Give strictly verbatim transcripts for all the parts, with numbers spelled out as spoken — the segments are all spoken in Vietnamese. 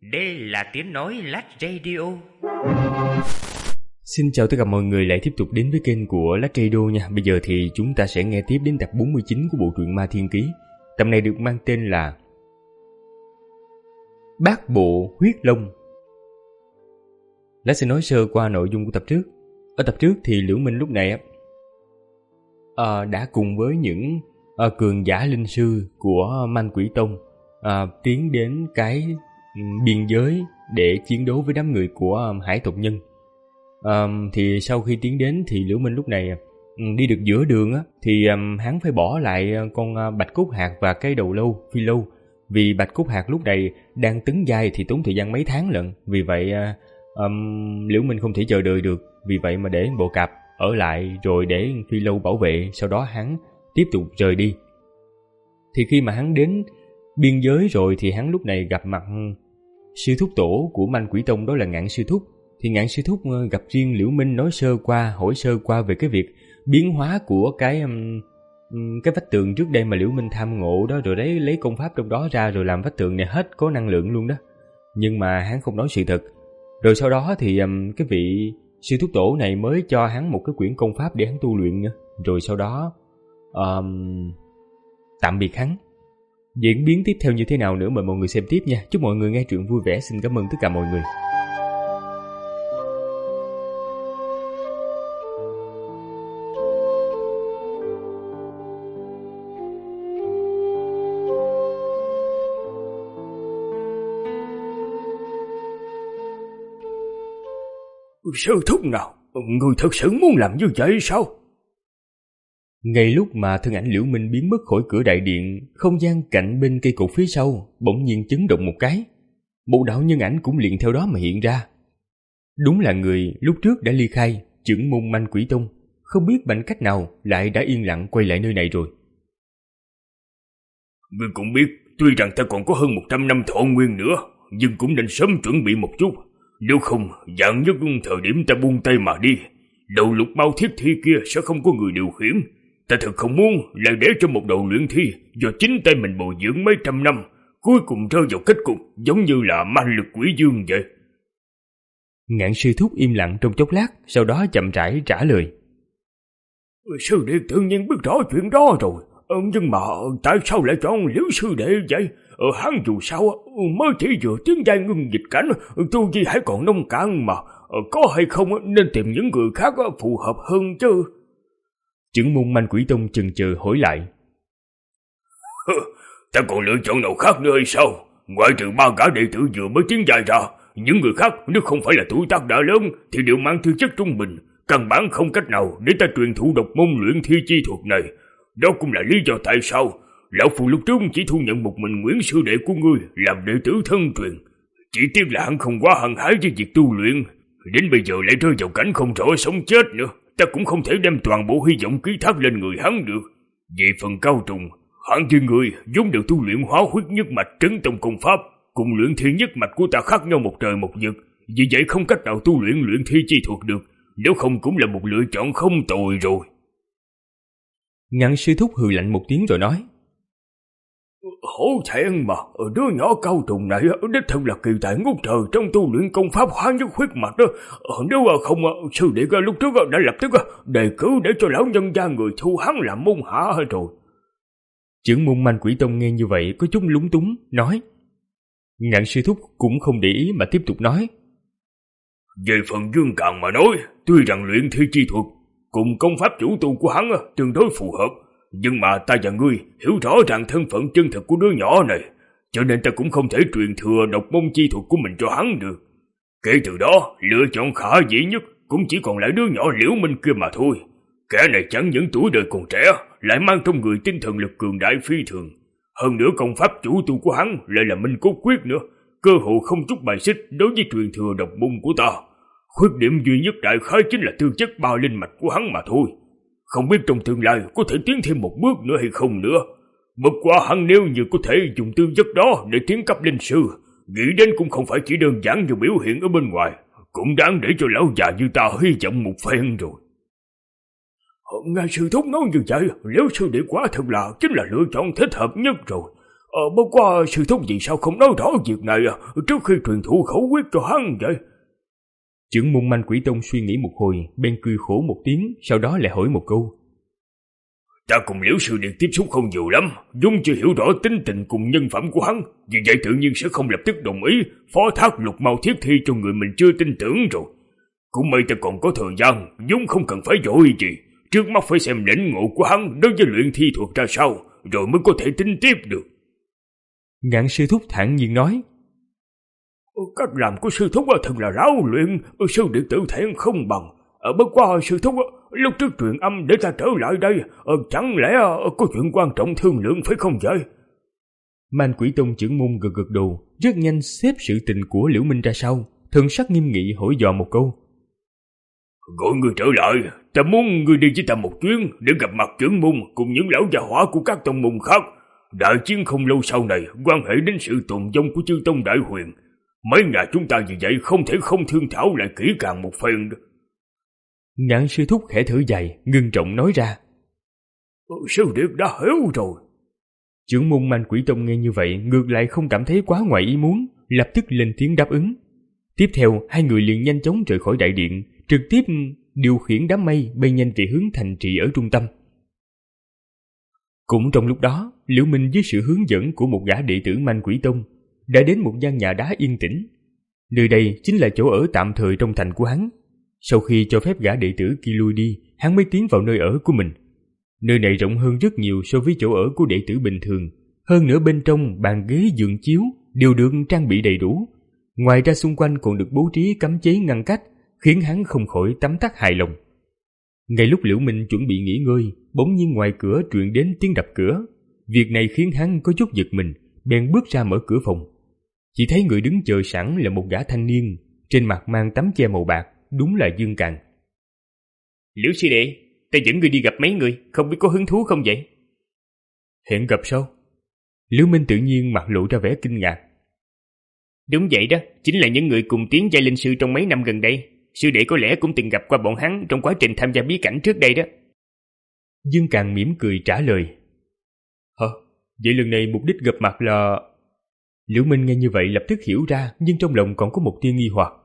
Đây là tiếng nói Lát Radio. Xin chào tất cả mọi người lại tiếp tục đến với kênh của Lát Radio nha. Bây giờ thì chúng ta sẽ nghe tiếp đến tập bốn mươi chín của bộ truyện Ma Thiên Ký. Tập này được mang tên là Bát Bộ Huyết Long. Lát sẽ nói sơ qua nội dung của tập trước. Ở tập trước thì Liễu Minh lúc này à, đã cùng với những à, cường giả linh sư của Man Quỷ Tông à, tiến đến cái biên giới để chiến đấu với đám người của um, hải tộc nhân. Um, thì sau khi tiến đến thì Liễu Minh lúc này um, đi được giữa đường á, thì um, hắn phải bỏ lại con uh, bạch cốt hạt và cái đầu lâu phi lâu, vì bạch cốt hạt lúc này đang tấn giai thì tốn thời gian mấy tháng lận. Vì vậy uh, um, Liễu Minh không thể chờ đợi được, vì vậy mà để bộ cạp ở lại rồi để phi lâu bảo vệ, sau đó hắn tiếp tục rời đi. Thì khi mà hắn đến biên giới rồi thì hắn lúc này gặp mặt sư thúc tổ của Man Quỷ Tông, đó là Ngạn sư thúc. Thì Ngạn sư thúc gặp riêng Liễu Minh, nói sơ qua, hỏi sơ qua về cái việc biến hóa của cái um, cái vách tường trước đây mà Liễu Minh tham ngộ đó, rồi đấy lấy công pháp trong đó ra rồi làm vách tường này hết có năng lượng luôn đó. Nhưng mà hắn không nói sự thật. Rồi sau đó thì um, cái vị sư thúc tổ này mới cho hắn một cái quyển công pháp để hắn tu luyện nữa. Rồi sau đó um, tạm biệt hắn. Diễn biến tiếp theo như thế nào nữa mời mọi người xem tiếp nha. Chúc mọi người nghe truyện vui vẻ. Xin cảm ơn tất cả mọi người. Sư thúc nào, người thật sự muốn làm như vậy sao? Ngay lúc mà thân ảnh Liễu Minh biến mất khỏi cửa đại điện, không gian cạnh bên cây cột phía sau bỗng nhiên chấn động một cái. Một đạo nhân ảnh cũng liền theo đó mà hiện ra. Đúng là người lúc trước đã ly khai Chưởng Môn Man Quỷ Tông, không biết bằng cách nào lại đã yên lặng quay lại nơi này rồi. Ngươi cũng biết, tuy rằng ta còn có hơn một trăm năm thọ nguyên nữa, nhưng cũng nên sớm chuẩn bị một chút. Nếu không, dạng nhất thời điểm ta buông tay mà đi, đầu lục bao thiết thi kia sẽ không có người điều khiển. Ta thật không muốn lại để cho một đầu luyện thi do chính tay mình bồi dưỡng mấy trăm năm, cuối cùng rơi vào kết cục giống như là man lực quỷ dương vậy. Ngạn sư thúc im lặng trong chốc lát, sau đó chậm rãi trả lời. Sư đệ tự nhiên biết rõ chuyện đó rồi, nhưng mà tại sao lại chọn Liễu sư đệ vậy? Hắn dù sao mới chỉ vừa tiến giai ngưng dịch cảnh, tu vi hãy còn nông cạn mà, có hay không nên tìm những người khác phù hợp hơn chứ. Chưởng Môn Man Quỷ Tông chần chừ hỏi lại. Ta còn lựa chọn nào khác nữa hay sao? Ngoại trừ ba gã đệ tử vừa mới tiến giai ra, những người khác nếu không phải là tuổi tác đã lớn thì đều mang tư chất trung bình, căn bản không cách nào để ta truyền thụ độc môn luyện thi chi thuật này. Đó cũng là lý do tại sao lão phu lúc trước chỉ thu nhận một mình Nguyễn sư đệ của ngươi làm đệ tử thân truyền. Chỉ tiếc là hắn không quá hăng hái với việc tu luyện, đến bây giờ lại rơi vào cảnh không rõ sống chết nữa. Ta cũng không thể đem toàn bộ hy vọng ký thác lên người hắn được. Về phần Cao Trùng, hắn với người vốn đều tu luyện hóa huyết nhất mạch trấn tông công pháp, cùng luyện thi nhất mạch của ta khác nhau một trời một vực, vì vậy không cách nào tu luyện luyện thi chi thuật được, nếu không cũng là một lựa chọn không tồi rồi. Ngạn sư thúc hừ lạnh một tiếng rồi nói. Hổ thẹn mà, đứa nhỏ Cao Trùng này đích thật là kỳ tài ngút trời trong tu luyện công pháp hóa nhất huyết mạch đó. Nếu không, sư đệ lúc trước đã lập tức đề cử để cho lão nhân gia người thu hắn làm môn hạ rồi. Chưởng Môn Man Quỷ Tông nghe như vậy có chút lúng túng, nói. Ngạn sư thúc cũng không để ý mà tiếp tục nói. Về phần Dương Càn mà nói, tuy rằng luyện thi chi thuật cùng công pháp chủ tu của hắn tương đối phù hợp, nhưng mà ta và ngươi hiểu rõ ràng thân phận chân thật của đứa nhỏ này, cho nên ta cũng không thể truyền thừa độc môn chi thuật của mình cho hắn được. Kể từ đó, lựa chọn khả dĩ nhất cũng chỉ còn lại đứa nhỏ Liễu Minh kia mà thôi. Kẻ này chẳng những tuổi đời còn trẻ, lại mang trong người tinh thần lực cường đại phi thường. Hơn nữa công pháp chủ tu của hắn lại là Minh Cốt Quyết nữa, cơ hội không chút bài xích đối với truyền thừa độc môn của ta. Khuyết điểm duy nhất đại khái chính là tư chất ba linh mạch của hắn mà thôi. Không biết trong tương lai có thể tiến thêm một bước nữa hay không nữa. Bất quá hắn nếu như có thể dùng tư chất đó để tiến cấp linh sư, nghĩ đến cũng không phải chỉ đơn giản như biểu hiện ở bên ngoài, cũng đáng để cho lão già như ta hy vọng một phen rồi. Ngài sư thúc nói như vậy, Liễu sư đệ quả thật là chính là lựa chọn thích hợp nhất rồi. Ờ, bất qua sư thúc vì sao không nói rõ việc này à, trước khi truyền thụ khẩu quyết cho hắn vậy? Trưởng môn Manh Quỷ Tông suy nghĩ một hồi, bên cười khổ một tiếng, sau đó lại hỏi một câu. Ta cùng Liễu sư điện tiếp xúc không nhiều lắm, vốn chưa hiểu rõ tính tình cùng nhân phẩm của hắn, vì vậy tự nhiên sẽ không lập tức đồng ý phó thác Lục Mao Thiết Thi cho người mình chưa tin tưởng rồi. Cũng may ta còn có thời gian, vốn không cần phải vội gì, trước mắt phải xem lĩnh ngộ của hắn đối với luyện thi thuật ra sao, rồi mới có thể tính tiếp được. Ngạn sư thúc thản nhiên nói. Cách làm của sư thúc thật là ráo luyện, sư điện tự thẹn không bằng. Bất qua sư thúc, lúc trước truyền âm để ta trở lại đây, chẳng lẽ có chuyện quan trọng thương lượng phải không vậy? Man Quỷ Tông trưởng môn gật gật đầu, rất nhanh xếp sự tình của Liễu Minh ra sau, thần sắc nghiêm nghị hỏi dò một câu. Gọi người trở lại, ta muốn người đi với ta một chuyến để gặp mặt trưởng môn cùng những lão già hỏa của các tông môn khác. Đại chiến không lâu sau này quan hệ đến sự tồn vong của chư tông đại huyền. Mấy nhà chúng ta vì vậy không thể không thương thảo lại kỹ càng một phen. Ngạn sư thúc khẽ thở dài, ngưng trọng nói ra. Sư điệt đã hiểu rồi. Trưởng môn Man Quỷ Tông nghe như vậy ngược lại không cảm thấy quá ngoài ý muốn, lập tức lên tiếng đáp ứng. Tiếp theo hai người liền nhanh chóng rời khỏi đại điện, trực tiếp điều khiển đám mây bay nhanh về hướng thành trì ở trung tâm. Cũng trong lúc đó, Liễu Minh dưới sự hướng dẫn của một gã đệ tử Man Quỷ Tông đã đến một gian nhà đá yên tĩnh. Nơi đây chính là chỗ ở tạm thời trong thành của hắn. Sau khi cho phép gã đệ tử kia lui đi, hắn mới tiến vào nơi ở của mình. Nơi này rộng hơn rất nhiều so với chỗ ở của đệ tử bình thường. Hơn nữa bên trong bàn ghế giường chiếu đều được trang bị đầy đủ. Ngoài ra xung quanh còn được bố trí cấm chế ngăn cách, khiến hắn không khỏi tấm tắc hài lòng. Ngay lúc Liễu Minh chuẩn bị nghỉ ngơi, bỗng nhiên ngoài cửa truyền đến tiếng đập cửa. Việc này khiến hắn có chút giật mình, bèn bước ra mở cửa phòng. Chỉ thấy người đứng chờ sẵn là một gã thanh niên, trên mặt mang tấm che màu bạc, đúng là Dương Càn. Liễu sư đệ, ta dẫn người đi gặp mấy người, không biết có hứng thú không vậy? Hẹn gặp sao? Liễu Minh tự nhiên mặt lộ ra vẻ kinh ngạc. Đúng vậy đó, chính là những người cùng tiến giai linh sư trong mấy năm gần đây. Sư đệ có lẽ cũng từng gặp qua bọn hắn trong quá trình tham gia bí cảnh trước đây đó. Dương Càn mỉm cười trả lời. Hả? Vậy lần này mục đích gặp mặt là... Liễu Minh nghe như vậy lập tức hiểu ra, nhưng trong lòng còn có một tia nghi hoặc.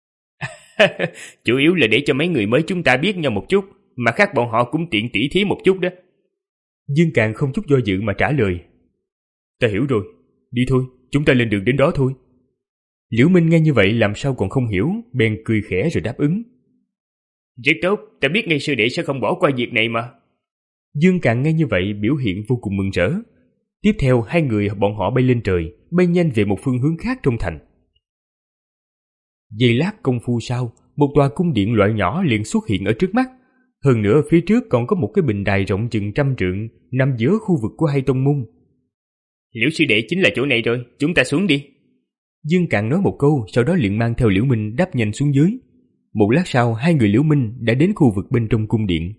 Chủ yếu là để cho mấy người mới chúng ta biết nhau một chút, mà khác bọn họ cũng tiện tỉ thí một chút đó. Dương Càn không chút do dự mà trả lời. Ta hiểu rồi, đi thôi, chúng ta lên đường đến đó thôi. Liễu Minh nghe như vậy làm sao còn không hiểu, bèn cười khẽ rồi đáp ứng. Rất tốt, ta biết ngay sư đệ sẽ không bỏ qua việc này mà. Dương Càn nghe như vậy biểu hiện vô cùng mừng rỡ. Tiếp theo hai người bọn họ bay lên trời, bay nhanh về một phương hướng khác trong thành. Giây lát công phu sau, một tòa cung điện loại nhỏ liền xuất hiện ở trước mắt. Hơn nữa phía trước còn có một cái bình đài rộng chừng trăm trượng nằm giữa khu vực của hai tông môn. Liễu sư đệ chính là chỗ này rồi, chúng ta xuống đi. Dương Càn nói một câu, sau đó liền mang theo Liễu Minh đáp nhanh xuống dưới. Một lát sau, hai người Liễu Minh đã đến khu vực bên trong cung điện.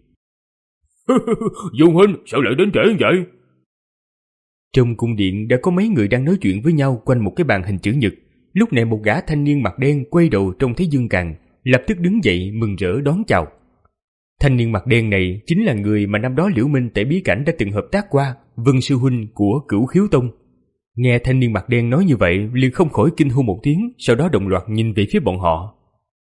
Dương huynh, sao lại đến trễ vậy? Trong cung điện đã có mấy người đang nói chuyện với nhau quanh một cái bàn hình chữ nhật. Lúc này một gã thanh niên mặt đen quay đầu trông thấy Dương Càn, lập tức đứng dậy mừng rỡ đón chào. Thanh niên mặt đen này chính là người mà năm đó Liễu Minh tại bí cảnh đã từng hợp tác qua, Vân sư huynh của Cửu Khiếu Tông. Nghe thanh niên mặt đen nói như vậy, liền không khỏi kinh hô một tiếng, sau đó đồng loạt nhìn về phía bọn họ.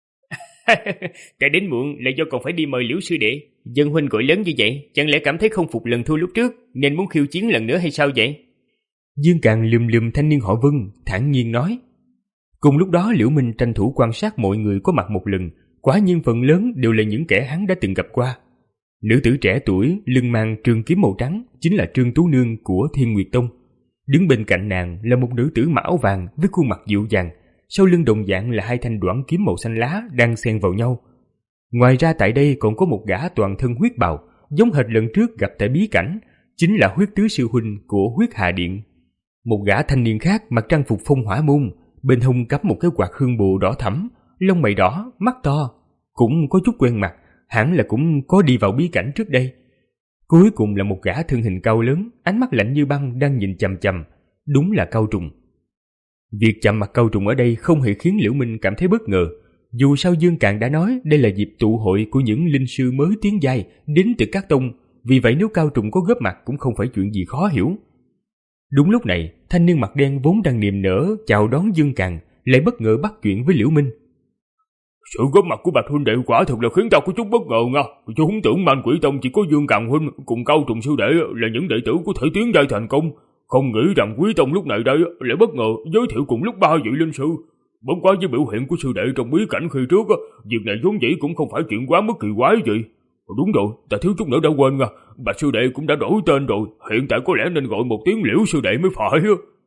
Ta đến muộn là do còn phải đi mời Liễu sư đệ. Dân huynh gọi lớn như vậy, chẳng lẽ cảm thấy không phục lần thua lúc trước, nên muốn khiêu chiến lần nữa hay sao vậy? Dương Càn lườm lườm thanh niên họ Vân, thản nhiên nói. Cùng lúc đó Liễu Minh tranh thủ quan sát mọi người có mặt một lần, quả nhiên phần lớn đều là những kẻ hắn đã từng gặp qua. Nữ tử trẻ tuổi lưng mang trường kiếm màu trắng chính là Trương Tú Nương của Thiên Nguyệt Tông. Đứng bên cạnh nàng là một nữ tử mão vàng với khuôn mặt dịu dàng, sau lưng đồng dạng là hai thanh đoản kiếm màu xanh lá đang xen vào nhau. Ngoài ra tại đây còn có một gã toàn thân huyết bào, giống hệt lần trước gặp tại bí cảnh, chính là Huyết Tứ sư huynh của Huyết Hà Điện. Một gã thanh niên khác mặc trang phục phong hỏa môn, bên hông cắm một cái quạt hương bồ đỏ thẫm, lông mày đỏ, mắt to, cũng có chút quen mặt, hẳn là cũng có đi vào bí cảnh trước đây. Cuối cùng là một gã thân hình cao lớn, ánh mắt lạnh như băng đang nhìn chằm chằm, đúng là Cao Trùng. Việc chạm mặt Cao Trùng ở đây không hề khiến Liễu Minh cảm thấy bất ngờ. Dù sao Dương Càn đã nói đây là dịp tụ hội của những linh sư mới tiến giai đến từ các tông, vì vậy nếu Cao Trùng có góp mặt cũng không phải chuyện gì khó hiểu. Đúng lúc này, thanh niên mặt đen vốn đang niềm nở chào đón Dương Càn lại bất ngờ bắt chuyện với Liễu Minh. Sự góp mặt của Bạch huynh đệ quả thật là khiến ta có chút bất ngờ nha. Tôi không tưởng Man Quỷ Tông chỉ có Dương Càn huynh cùng Cao Trùng sư đệ là những đệ tử có thể tiến giai thành công, không nghĩ rằng Quý Tông lúc này đây lại bất ngờ giới thiệu cùng lúc ba vị linh sư. Bất quá với biểu hiện của sư đệ trong bí cảnh khi trước, việc này vốn dĩ cũng không phải chuyện quá mức kỳ quái gì. Đúng rồi, ta thiếu chút nữa đã quên nha, Bạch sư đệ cũng đã đổi tên rồi, hiện tại có lẽ nên gọi một tiếng Liễu sư đệ mới phải.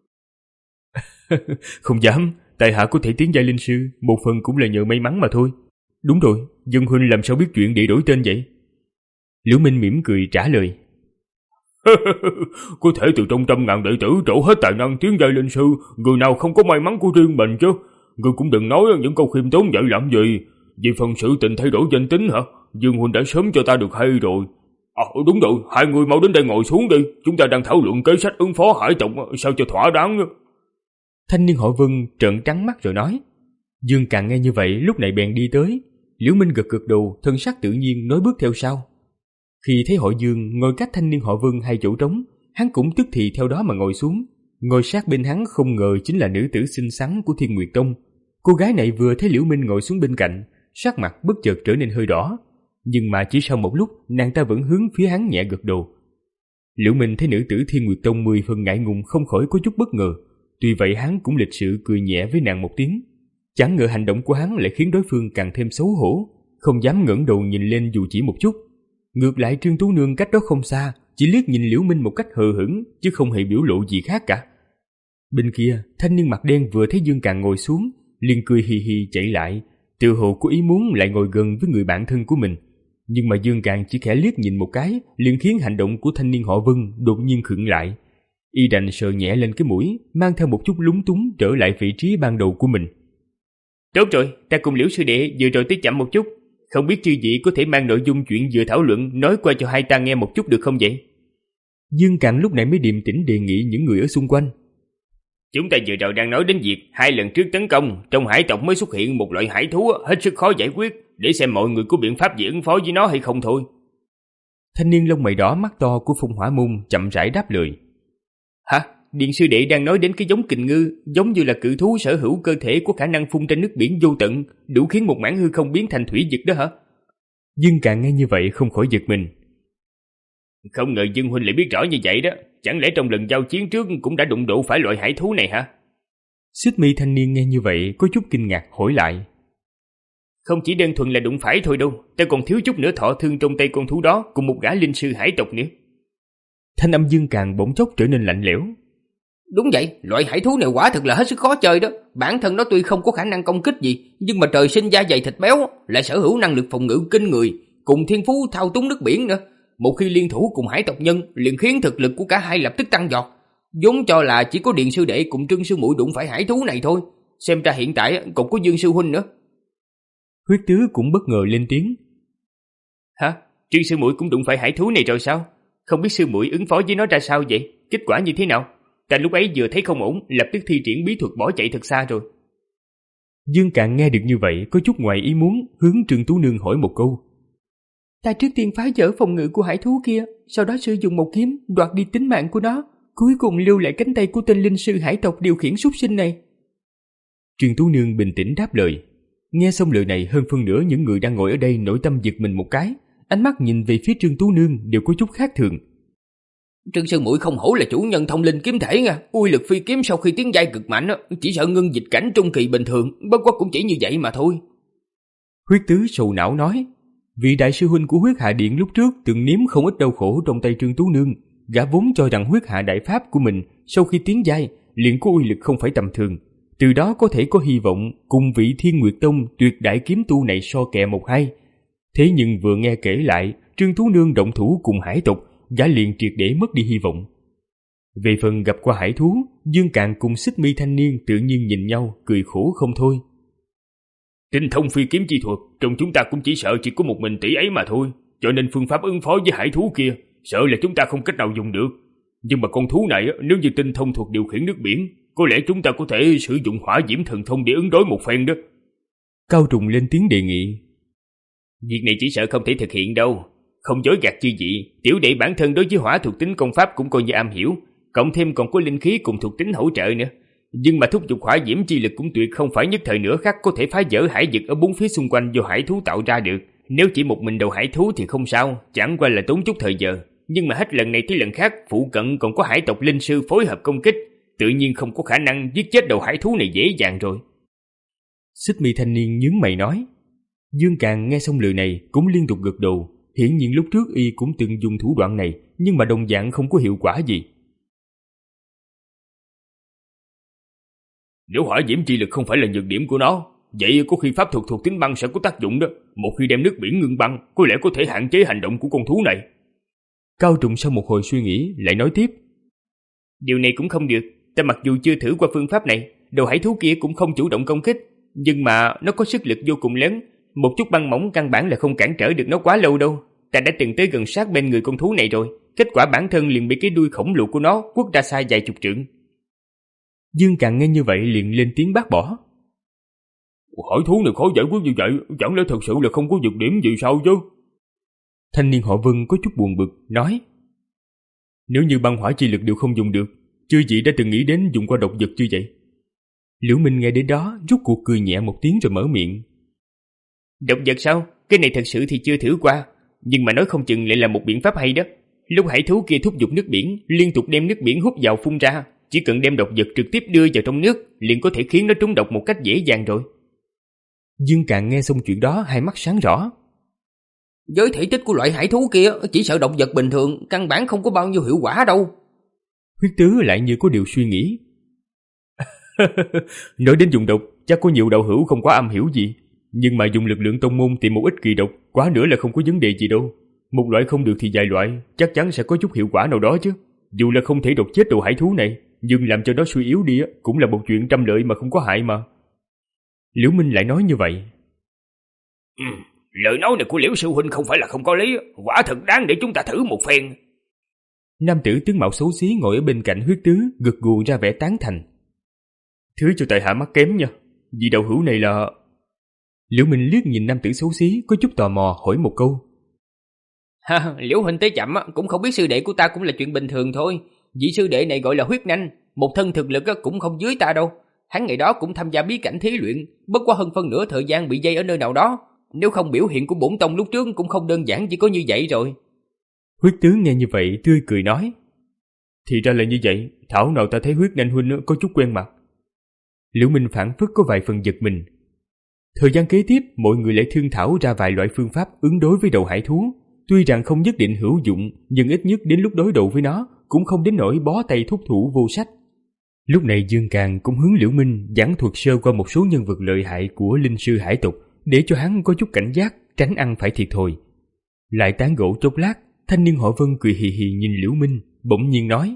Không dám, tại hạ có thể tiến giai linh sư, một phần cũng là nhờ may mắn mà thôi. Đúng rồi, Dương huynh làm sao biết chuyện để đổi tên vậy? Liễu Minh mỉm cười trả lời. Có thể từ trong trăm ngàn đệ tử trổ hết tài năng tiến giai linh sư, người nào không có may mắn của riêng mình chứ. Người cũng đừng nói những câu khiêm tốn vậy làm gì. Vì phần sự tình thay đổi danh tính hả? Dương huynh đã sớm cho ta được hay rồi. À, đúng rồi, hai người mau đến đây ngồi xuống đi. Chúng ta đang thảo luận kế sách ứng phó hải tộc sao cho thỏa đáng. Thanh niên họ Vân trợn trắng mắt rồi nói. Dương Càn nghe như vậy lúc này bèn đi tới. Liễu Minh gật gật đầu, thân sắc tự nhiên nói bước theo sau. Khi thấy họ Dương ngồi cách thanh niên họ Vân hai chỗ trống, hắn cũng tức thì theo đó mà ngồi xuống. Ngồi sát bên hắn không ngờ chính là nữ tử xinh xắn của Thiên Nguyệt Tông. Cô gái này vừa thấy Liễu Minh ngồi xuống bên cạnh, sắc mặt bất chợt trở nên hơi đỏ, nhưng mà chỉ sau một lúc nàng ta vẫn hướng phía hắn nhẹ gật đầu. Liễu Minh thấy nữ tử Thiên Nguyệt Tông mười phần ngại ngùng, không khỏi có chút bất ngờ. Tuy vậy hắn cũng lịch sự cười nhẹ với nàng một tiếng. Chẳng ngờ hành động của hắn lại khiến đối phương càng thêm xấu hổ, không dám ngẩng đầu nhìn lên dù chỉ một chút. Ngược lại Trương Tú Nương cách đó không xa, chỉ liếc nhìn Liễu Minh một cách hờ hững, chứ không hề biểu lộ gì khác cả. Bên kia, thanh niên mặt đen vừa thấy Dương Càn ngồi xuống, liền cười hì hì chạy lại, tự hồ có ý muốn lại ngồi gần với người bạn thân của mình. Nhưng mà Dương Càn chỉ khẽ liếc nhìn một cái, liền khiến hành động của thanh niên họ Vân đột nhiên khựng lại. Y đành sờ nhẹ lên cái mũi, mang theo một chút lúng túng trở lại vị trí ban đầu của mình. Tốt rồi, ta cùng Liễu sư đệ vừa rồi tới chậm một chút. Không biết chư vị có thể mang nội dung chuyện vừa thảo luận nói qua cho hai ta nghe một chút được không vậy? Dương Càn lúc này mới điềm tĩnh đề nghị những người ở xung quanh. Chúng ta vừa rồi đang nói đến việc hai lần trước tấn công, trong hải tộc mới xuất hiện một loại hải thú hết sức khó giải quyết, để xem mọi người có biện pháp gì ứng phó với nó hay không thôi. Thanh niên lông mày đỏ mắt to của Phong Hỏa Môn chậm rãi đáp lời. Hả? Điện sư đệ đang nói đến cái giống kình ngư, giống như là cự thú sở hữu cơ thể có khả năng phun trên nước biển vô tận, đủ khiến một mảng hư không biến thành thủy vực đó hả? Dương Càn nghe như vậy không khỏi giật mình. Không ngờ Dương huynh lại biết rõ như vậy đó, chẳng lẽ trong lần giao chiến trước cũng đã đụng độ phải loại hải thú này hả? Xích mi thanh niên nghe như vậy có chút kinh ngạc hỏi lại. Không chỉ đơn thuần là đụng phải thôi đâu, ta còn thiếu chút nữa thọ thương trong tay con thú đó cùng một gã linh sư hải tộc nữa. Thanh âm Dương Càn bỗng chốc trở nên lạnh lẽo. Đúng vậy, loại hải thú này quả thực là hết sức khó chơi đó. Bản thân nó tuy không có khả năng công kích gì, nhưng mà trời sinh da dày thịt béo, lại sở hữu năng lực phòng ngự kinh người, cùng thiên phú thao túng nước biển nữa. Một khi liên thủ cùng hải tộc nhân, liền khiến thực lực của cả hai lập tức tăng vọt. Vốn cho là chỉ có Điện sư đệ cùng Trương sư muội đụng phải hải thú này thôi, xem ra hiện tại còn có Dương sư huynh nữa. Huyết Tứ cũng bất ngờ lên tiếng. Hả? Trương sư muội cũng đụng phải hải thú này rồi sao? Không biết sư muội ứng phó với nó ra sao vậy? Kết quả như thế nào? Ta lúc ấy vừa thấy không ổn, lập tức thi triển bí thuật bỏ chạy thật xa rồi. Dương Càn nghe được như vậy có chút ngoài ý muốn, hướng Trương Tú Nương hỏi một câu. Ta trước tiên phá vỡ phòng ngự của hải thú kia, sau đó sử dụng một kiếm đoạt đi tính mạng của nó, cuối cùng lưu lại cánh tay của tên linh sư hải tộc điều khiển súc sinh này. Trương Tú Nương bình tĩnh đáp lời. Nghe xong lời này, hơn phân nửa những người đang ngồi ở đây nội tâm giật mình một cái, ánh mắt nhìn về phía Trương Tú Nương đều có chút khác thường. Trương sư muội không hổ là chủ nhân thông linh kiếm thể nha, uy lực phi kiếm sau khi tiến giai cực mạnh, chỉ sợ ngưng dịch cảnh trung kỳ bình thường, bất quá cũng chỉ như vậy mà thôi. Huyết Tứ sầu não nói, vị đại sư huynh của Huyết Hạ Điện lúc trước từng nếm không ít đau khổ trong tay Trương Tú Nương, gã vốn cho rằng Huyết Hạ đại pháp của mình sau khi tiến giai liền có uy lực không phải tầm thường, từ đó có thể có hy vọng cùng vị Thiên Nguyệt Tông tuyệt đại kiếm tu này so kè một hai. Thế nhưng vừa nghe kể lại Trương Tú Nương động thủ cùng hải tộc, gã liền triệt để mất đi hy vọng. Về phần gặp qua hải thú, Dương Càn cùng Xích Mi thanh niên tự nhiên nhìn nhau cười khổ không thôi. Tinh thông phi kiếm chi thuật, trong chúng ta cũng chỉ sợ chỉ có một mình tỷ ấy mà thôi, cho nên phương pháp ứng phó với hải thú kia sợ là chúng ta không cách nào dùng được. Nhưng mà con thú này nếu như tinh thông thuật điều khiển nước biển, có lẽ chúng ta có thể sử dụng hỏa diễm thần thông để ứng đối một phen đó. Cao Trùng lên tiếng đề nghị. Việc này chỉ sợ không thể thực hiện đâu. Không dối gạt chi gì, tiểu đệ bản thân đối với hỏa thuộc tính công pháp cũng coi như am hiểu. cộng thêm còn có linh khí cùng thuộc tính hỗ trợ nữa. Nhưng mà thúc giục hỏa diễm chi lực cũng tuyệt không phải nhất thời nửa khắc có thể phá vỡ hải vực ở bốn phía xung quanh do hải thú tạo ra được. Nếu chỉ một mình đầu hải thú thì không sao, chẳng qua là tốn chút thời giờ. Nhưng mà hết lần này tới lần khác, phụ cận còn có hải tộc linh sư phối hợp công kích, tự nhiên không có khả năng giết chết đầu hải thú này dễ dàng rồi. Xích mi thanh niên nhướng mày nói. Dương Càn nghe xong lời này cũng liên tục gật đầu. Hiển nhiên lúc trước y cũng từng dùng thủ đoạn này, nhưng mà đồng dạng không có hiệu quả gì. Nếu hỏa diễm chi lực không phải là nhược điểm của nó, vậy có khi pháp thuật thuộc tính băng sẽ có tác dụng đó. Một khi đem nước biển ngưng băng, có lẽ có thể hạn chế hành động của con thú này. Cao Trùng sau một hồi suy nghĩ lại nói tiếp. Điều này cũng không được. Ta mặc dù chưa thử qua phương pháp này, đầu hải thú kia cũng không chủ động công kích, nhưng mà nó có sức lực vô cùng lớn. Một chút băng mỏng căn bản là không cản trở được nó quá lâu đâu. Ta đã từng tới gần sát bên người con thú này rồi, kết quả bản thân liền bị cái đuôi khổng lồ của nó quất ra xa vài chục trượng. Dương Càn nghe như vậy liền lên tiếng bác bỏ. Hải thú này khó giải quyết như vậy, chẳng lẽ thật sự là không có nhược điểm gì sao chứ? Thanh niên họ Vân có chút buồn bực, nói. Nếu như băng hỏa chi lực đều không dùng được, chưa chị đã từng nghĩ đến dùng qua độc vật chưa vậy? Liễu Minh nghe đến đó rút cuộc cười nhẹ một tiếng rồi mở miệng. Độc vật sao? Cái này thật sự thì chưa thử qua, nhưng mà nói không chừng lại là một biện pháp hay đó. Lúc hải thú kia thúc giục nước biển, liên tục đem nước biển hút vào phun ra, chỉ cần đem độc vật trực tiếp đưa vào trong nước, liền có thể khiến nó trúng độc một cách dễ dàng rồi. Dương Càn nghe xong chuyện đó hai mắt sáng rõ. Với thể tích của loại hải thú kia, chỉ sợ độc vật bình thường, căn bản không có bao nhiêu hiệu quả đâu. Huyết Tứ lại như có điều suy nghĩ. Nói đến dùng độc, chắc có nhiều đạo hữu không quá am hiểu gì, nhưng mà dùng lực lượng tông môn tìm một ít kỳ độc, quá nữa là không có vấn đề gì đâu. Một loại không được thì vài loại, chắc chắn sẽ có chút hiệu quả nào đó chứ. Dù là không thể độc chết đầu hải thú này, nhưng làm cho nó suy yếu đi cũng là một chuyện trăm lợi mà không có hại mà. Liễu Minh lại nói như vậy. Ừ, lời nói này của Liễu sư huynh không phải là không có lý, quả thật đáng để chúng ta thử một phen. Nam tử tướng mạo xấu xí ngồi ở bên cạnh Huyết Tứ gật gù ra vẻ tán thành. Thứ cho tại hạ mắt kém nha, vì đạo hữu này là... Liễu Minh liếc nhìn nam tử xấu xí có chút tò mò hỏi một câu. Ha, Liễu huynh tới chậm cũng không biết sư đệ của ta cũng là chuyện bình thường thôi. Vị sư đệ này gọi là Huyết Nanh, một thân thực lực cũng không dưới ta đâu. Hắn ngày đó cũng tham gia bí cảnh thí luyện, bất quá hơn phân nửa thời gian bị dây ở nơi nào đó. Nếu không biểu hiện của bổn tông lúc trước cũng không đơn giản chỉ có như vậy rồi. Huyết Tứ nghe như vậy tươi cười nói. Thì ra là như vậy, thảo nào ta thấy Huyết Nanh huynh có chút quen mặt. Liễu Minh phản phất có vài phần giật mình. Thời gian kế tiếp, mọi người lại thương thảo ra vài loại phương pháp ứng đối với đầu hải thú. Tuy rằng không nhất định hữu dụng, nhưng ít nhất đến lúc đối đầu với nó cũng không đến nỗi bó tay thúc thủ vô sách. Lúc này Dương Càn cũng hướng Liễu Minh giảng thuật sơ qua một số nhân vật lợi hại của linh sư hải tộc, để cho hắn có chút cảnh giác, tránh ăn phải thiệt thòi. Lại tán gẫu chốc lát, thanh niên họ Vân cười hì hì nhìn Liễu Minh, bỗng nhiên nói.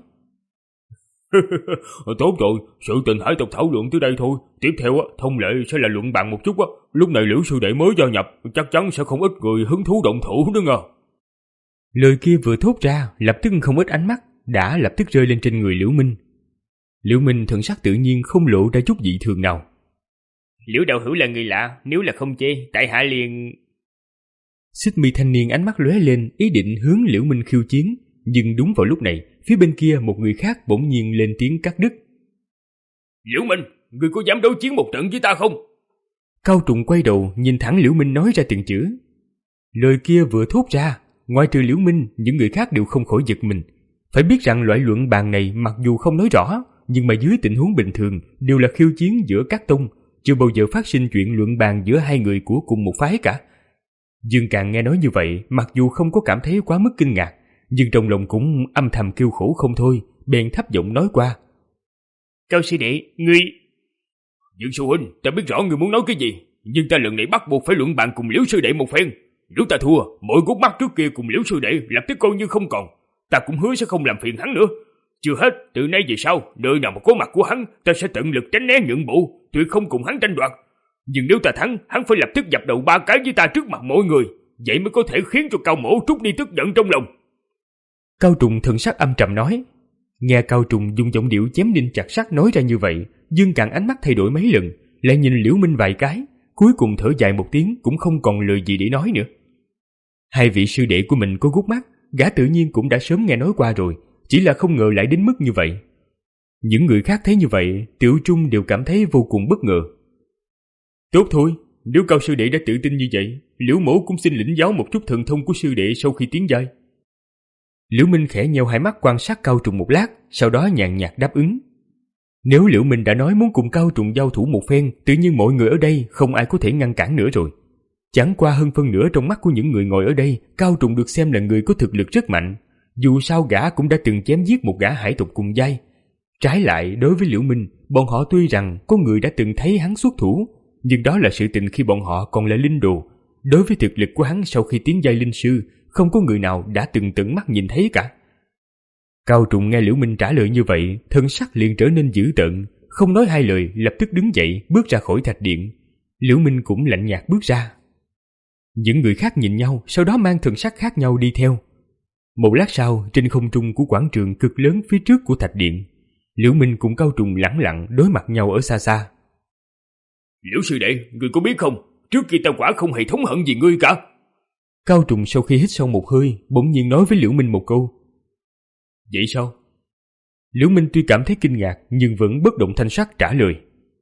Tốt rồi, sự tình hải tộc thảo luận tới đây thôi. Tiếp theo thông lệ sẽ là luận bàn một chút. Lúc này Liễu sư đệ mới gia nhập, chắc chắn sẽ không ít người hứng thú động thủ nữa nha. Lời kia vừa thốt ra, lập tức không ít ánh mắt đã lập tức rơi lên trên người Liễu Minh. Liễu Minh thần sắc tự nhiên không lộ ra chút dị thường nào. Liễu đạo hữu là người lạ, nếu là không chê, tại hạ liền... Xích mi thanh niên ánh mắt lóe lên, ý định hướng Liễu Minh khiêu chiến, nhưng đúng vào lúc này, phía bên kia một người khác bỗng nhiên lên tiếng cắt đứt. Liễu Minh, ngươi có dám đối chiến một trận với ta không? Cao Trùng quay đầu nhìn thẳng Liễu Minh nói ra từng chữ. Lời kia vừa thốt ra, ngoài trừ Liễu Minh, những người khác đều không khỏi giật mình. Phải biết rằng loại luận bàn này mặc dù không nói rõ, nhưng mà dưới tình huống bình thường đều là khiêu chiến giữa các tông, chưa bao giờ phát sinh chuyện luận bàn giữa hai người của cùng một phái cả. Dương Càn nghe nói như vậy, mặc dù không có cảm thấy quá mức kinh ngạc, nhưng trong lòng cũng âm thầm kêu khổ không thôi, bèn thấp giọng nói qua. Cao sư đệ, ngươi... Dương sư huynh, ta biết rõ ngươi muốn nói cái gì, nhưng ta lần này bắt buộc phải luận bàn cùng Liễu sư đệ một phen. Nếu ta thua, mỗi gút mắt trước kia cùng Liễu sư đệ lập tức coi như không còn. Ta cũng hứa sẽ không làm phiền hắn nữa. Chưa hết, từ nay về sau, nơi nào mà có mặt của hắn, ta sẽ tận lực tránh né nhượng bộ, tuyệt không cùng hắn tranh đoạt. Nhưng nếu ta thắng, hắn phải lập tức dập đầu ba cái với ta trước mặt mọi người, vậy mới có thể khiến cho Cao Mỗ trút đi tức giận trong lòng. Cao Trùng thần sắc âm trầm nói. Nghe Cao Trùng dùng giọng điệu chém đinh chặt sắt nói ra như vậy, Dương Càn ánh mắt thay đổi mấy lần, lại nhìn Liễu Minh vài cái, cuối cùng thở dài một tiếng cũng không còn lời gì để nói nữa. Hai vị sư đệ của mình có gút mắt, gã tự nhiên cũng đã sớm nghe nói qua rồi, chỉ là không ngờ lại đến mức như vậy. Những người khác thấy như vậy, Tiểu Trung đều cảm thấy vô cùng bất ngờ. Tốt thôi, nếu Cao sư đệ đã tự tin như vậy, Liễu mỗ cũng xin lĩnh giáo một chút thần thông của sư đệ sau khi tiến giai. Liễu Minh khẽ nheo hai mắt quan sát Cao Trùng một lát, sau đó nhàn nhạt đáp ứng. Nếu Liễu Minh đã nói muốn cùng Cao Trùng giao thủ một phen, tự nhiên mọi người ở đây không ai có thể ngăn cản nữa rồi. Chẳng qua hơn phân nửa trong mắt của những người ngồi ở đây, Cao Trùng được xem là người có thực lực rất mạnh. Dù sao gã cũng đã từng chém giết một gã hải tộc cùng giai. Trái lại, đối với Liễu Minh, bọn họ tuy rằng có người đã từng thấy hắn xuất thủ, nhưng đó là sự tình khi bọn họ còn là linh đồ. Đối với thực lực của hắn sau khi tiến giai linh sư, không có người nào đã từng tận mắt nhìn thấy cả. Cao Trùng nghe Liễu Minh trả lời như vậy, thân sắc liền trở nên dữ tợn, không nói hai lời, lập tức đứng dậy bước ra khỏi thạch điện. Liễu Minh cũng lạnh nhạt bước ra. Những người khác nhìn nhau, sau đó mang thần sắc khác nhau đi theo. Một lát sau, trên không trung của quảng trường cực lớn phía trước của thạch điện, Liễu Minh cùng Cao Trùng lẳng lặng đối mặt nhau ở xa xa. Liễu sư đệ, ngươi có biết không, trước kia ta quả không hề thống hận gì ngươi cả. Cao Trùng sau khi hít sâu một hơi, bỗng nhiên nói với Liễu Minh một câu. Vậy sao? Liễu Minh tuy cảm thấy kinh ngạc, nhưng vẫn bất động thanh sắc trả lời.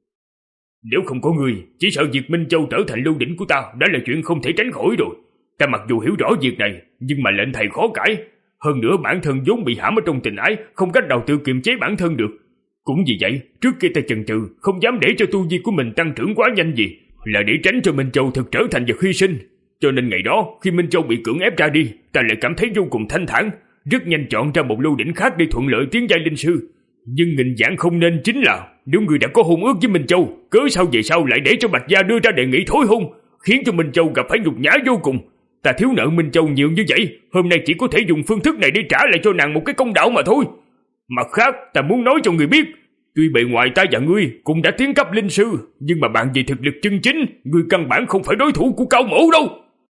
Nếu không có ngươi, chỉ sợ việc Minh Châu trở thành lưu đỉnh của ta đã là chuyện không thể tránh khỏi rồi. Ta mặc dù hiểu rõ việc này, nhưng mà lệnh thầy khó cãi. Hơn nữa bản thân vốn bị hãm ở trong tình ái, không cách nào tự kiềm chế bản thân được. Cũng vì vậy, trước kia ta chần chừ, không dám để cho tu vi của mình tăng trưởng quá nhanh gì, là để tránh cho Minh Châu thực trở thành vật hy sinh. Cho nên ngày đó, khi Minh Châu bị cưỡng ép ra đi, ta lại cảm thấy vô cùng thanh thản, rất nhanh chọn ra một lưu đỉnh khác để thuận lợi tiến giai linh sư. Nhưng nghìn vạn không nên chính là, nếu người đã có hôn ước với Minh Châu, cớ sao về sau lại để cho Bạch Gia đưa ra đề nghị thối hôn, khiến cho Minh Châu gặp phải nhục nhã vô cùng. Ta thiếu nợ Minh Châu nhiều như vậy, hôm nay chỉ có thể dùng phương thức này để trả lại cho nàng một cái công đạo mà thôi. Mặt khác, ta muốn nói cho người biết, tuy bề ngoài ta và ngươi cũng đã tiến cấp linh sư, nhưng mà bạn về thực lực chân chính, ngươi căn bản không phải đối thủ của Cao mỗ đâu.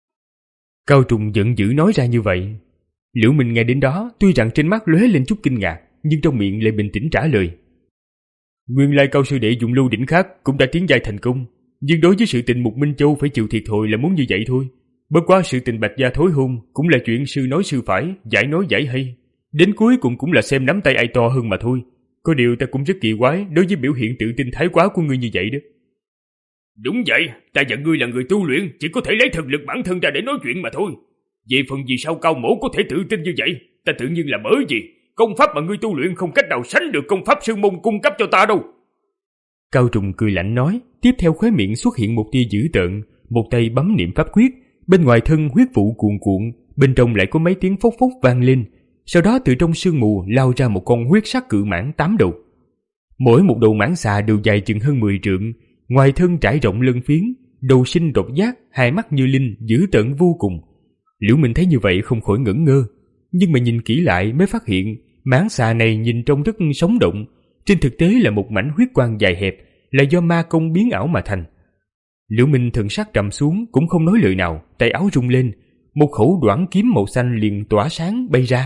Cao Trùng giận dữ nói ra như vậy. Liễu Minh nghe đến đó, tuy rằng trên mắt lóe lên chút kinh ngạc, nhưng trong miệng lại bình tĩnh trả lời. Nguyên lai Cao sư đệ dùng lưu đỉnh khác cũng đã tiến giai thành công, nhưng đối với sự tình một Minh Châu phải chịu thiệt thòi là muốn như vậy thôi. Bất quá sự tình Bạch Gia thối hôn cũng là chuyện sư nói sư phải, giải nói giải hay. Đến cuối cùng cũng là xem nắm tay ai to hơn mà thôi. Có điều ta cũng rất kỳ quái đối với biểu hiện tự tin thái quá của ngươi như vậy đó. Đúng vậy, ta và ngươi là người tu luyện, chỉ có thể lấy thực lực bản thân ra để nói chuyện mà thôi. Về phần vì sao Cao mỗ có thể tự tin như vậy, ta tự nhiên là bởi vì công pháp mà ngươi tu luyện không cách nào sánh được công pháp sư môn cung cấp cho ta đâu. Cao Trùng cười lạnh nói, tiếp theo khóe miệng xuất hiện một tia dữ tợn, một tay bấm niệm pháp quyết, bên ngoài thân huyết vụ cuồn cuộn, bên trong lại có mấy tiếng phốc phốc vang lên. Sau đó từ trong sương mù lao ra một con huyết sắc cự mãng tám đầu. Mỗi một đầu mãng xà đều dài chừng hơn mười trượng, ngoài thân trải rộng lân phiến, đầu sinh độc giác, hai mắt như linh, dữ tợn vô cùng. Liễu Minh thấy như vậy không khỏi ngẩn ngơ, nhưng mà nhìn kỹ lại mới phát hiện mãng xà này nhìn trông rất sống động, trên thực tế là một mảnh huyết quang dài hẹp, là do ma công biến ảo mà thành. Liễu Minh thần sắc trầm xuống, cũng không nói lời nào, tay áo rung lên, một khẩu đoản kiếm màu xanh liền tỏa sáng bay ra.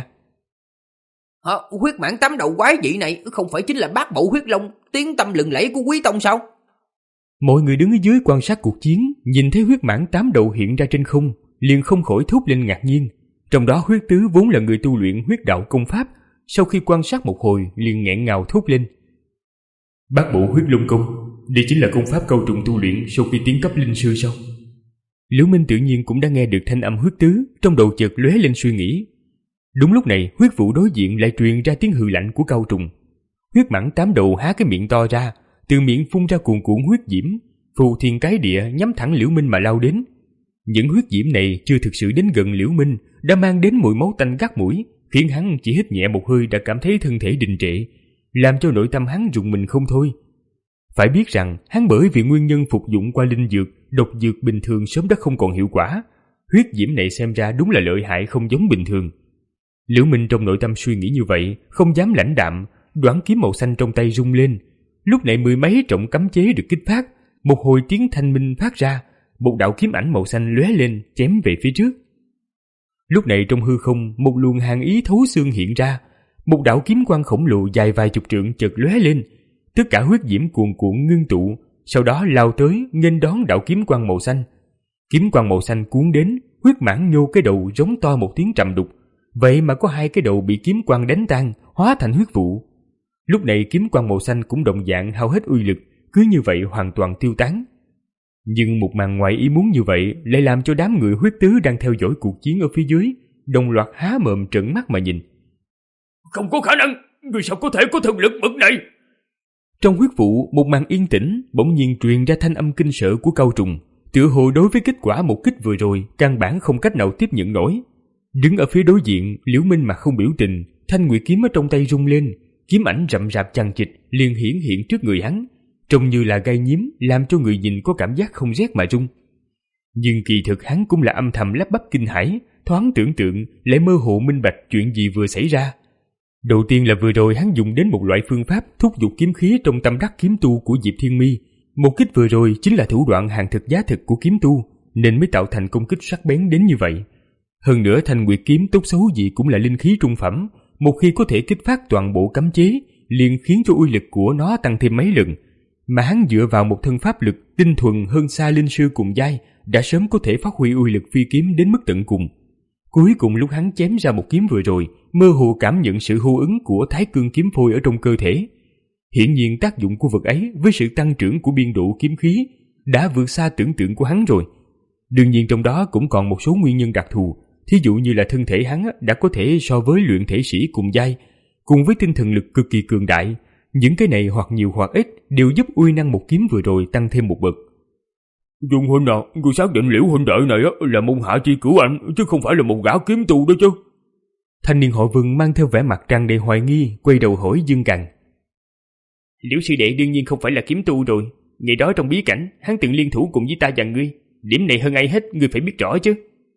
Hả, huyết mãng tám đầu quái dị này không phải chính là bát bộ huyết long, tiếng tăm lừng lẫy của Quý tông sao? Mọi người đứng ở dưới quan sát cuộc chiến, nhìn thấy huyết mãng tám đầu hiện ra trên không, liền không khỏi thốt lên ngạc nhiên. Trong đó huyết tứ vốn là người tu luyện huyết đạo công pháp, sau khi quan sát một hồi liền nghẹn ngào thốt lên. Bát bộ huyết long công, đây chính là công pháp Cao Trùng tu luyện sau khi tiến cấp linh sư sao? Liễu Minh tự nhiên cũng đã nghe được thanh âm huyết tứ, trong đầu chợt lóe lên suy nghĩ. Đúng lúc này, huyết vụ đối diện lại truyền ra tiếng hừ lạnh của Cao Trùng. Huyết mãng tám đầu há cái miệng to ra, từ miệng phun ra cuồn cuộn huyết diễm, phù thiên cái địa nhắm thẳng Liễu Minh mà lao đến. Những huyết diễm này chưa thực sự đến gần Liễu Minh đã mang đến mùi máu tanh gắt mũi, khiến hắn chỉ hít nhẹ một hơi đã cảm thấy thân thể đình trệ, làm cho nội tâm hắn rùng mình không thôi. Phải biết rằng hắn bởi vì nguyên nhân phục dụng qua linh dược, độc dược bình thường sớm đã không còn hiệu quả, huyết diễm này xem ra đúng là lợi hại không giống bình thường. Liễu Minh trong nội tâm suy nghĩ như vậy, không dám lãnh đạm, đoản kiếm màu xanh trong tay rung lên. Lúc này mười mấy trọng cấm chế được kích phát, một hồi tiếng thanh minh phát ra, một đạo kiếm ảnh màu xanh lóe lên chém về phía trước. Lúc này trong hư không, một luồng hàn ý thấu xương hiện ra, một đạo kiếm quang khổng lồ dài vài chục trượng chợt lóe lên, tất cả huyết diễm cuồn cuộn ngưng tụ, sau đó lao tới nghênh đón đạo kiếm quang màu xanh. Kiếm quang màu xanh cuốn đến, huyết mãng nhô cái đầu giống to một tiếng trầm đục, vậy mà có hai cái đầu bị kiếm quang đánh tan, hóa thành huyết vụ. Lúc này kiếm quang màu xanh cũng đồng dạng hao hết uy lực, cứ như vậy hoàn toàn tiêu tán. Nhưng một màn ngoại ý muốn như vậy lại làm cho đám người huyết tứ đang theo dõi cuộc chiến ở phía dưới đồng loạt há mồm trợn mắt mà nhìn. Không có khả năng, người sao có thể có thực lực bậc này? Trong huyết vụ, một màn yên tĩnh bỗng nhiên truyền ra thanh âm kinh sợ của Cao Trùng, tựa hồ đối với kết quả một kích vừa rồi căn bản không cách nào tiếp nhận nổi. Đứng ở phía đối diện, Liễu Minh mà không biểu tình, thanh nguyệt kiếm ở trong tay rung lên, kiếm ảnh rậm rạp chằng chịt liền hiển hiện trước người hắn, trông như là gai nhím, làm cho người nhìn có cảm giác không rét mà run. Nhưng kỳ thực hắn cũng là âm thầm lắp bắp kinh hãi, thoáng tưởng tượng lại mơ hồ minh bạch chuyện gì vừa xảy ra. Đầu tiên là vừa rồi hắn dùng đến một loại phương pháp thúc giục kiếm khí trong tâm đắc kiếm tu của Diệp Thiên Mi. Một kích vừa rồi chính là thủ đoạn hàng thực giá thực của kiếm tu, nên mới tạo thành công kích sắc bén đến như vậy. Hơn nữa thanh nguyệt kiếm tốt xấu gì cũng là linh khí trung phẩm, một khi có thể kích phát toàn bộ cấm chế, liền khiến cho uy lực của nó tăng thêm mấy lần. Mà hắn dựa vào một thân pháp lực tinh thuần hơn xa linh sư cùng giai, đã sớm có thể phát huy uy lực phi kiếm đến mức tận cùng. Cuối cùng lúc hắn chém ra một kiếm vừa rồi, mơ hồ cảm nhận sự hô ứng của Thái Cương kiếm phôi ở trong cơ thể. Hiển nhiên tác dụng của vật ấy với sự tăng trưởng của biên độ kiếm khí đã vượt xa tưởng tượng của hắn rồi. Đương nhiên trong đó cũng còn một số nguyên nhân đặc thù, thí dụ như là thân thể hắn đã có thể so với luyện thể sĩ cùng giai, cùng với tinh thần lực cực kỳ cường đại. Những cái này hoặc nhiều hoặc ít đều giúp uy năng một kiếm vừa rồi tăng thêm một bậc. Dung huynh à, người xác định Liễu huynh đệ này là môn hạ chi cửu anh, chứ không phải là một gã kiếm tu đó chứ? Thanh niên họ Vân mang theo vẻ mặt tràn đầy hoài nghi, quay đầu hỏi Dương Càn. Liễu sư đệ đương nhiên không phải là kiếm tu rồi. Ngày đó trong bí cảnh, hắn từng liên thủ cùng với ta và ngươi. Điểm này hơn ai hết, ngươi phải biết rõ chứ.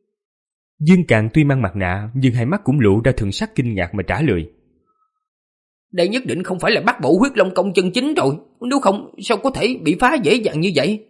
Dương Càn tuy mang mặt nạ, nhưng hai mắt cũng lộ ra thần sắc kinh ngạc mà trả lời. Đây nhất định không phải là bắt bộ huyết long công chân chính rồi. Nếu không, sao có thể bị phá dễ dàng như vậy?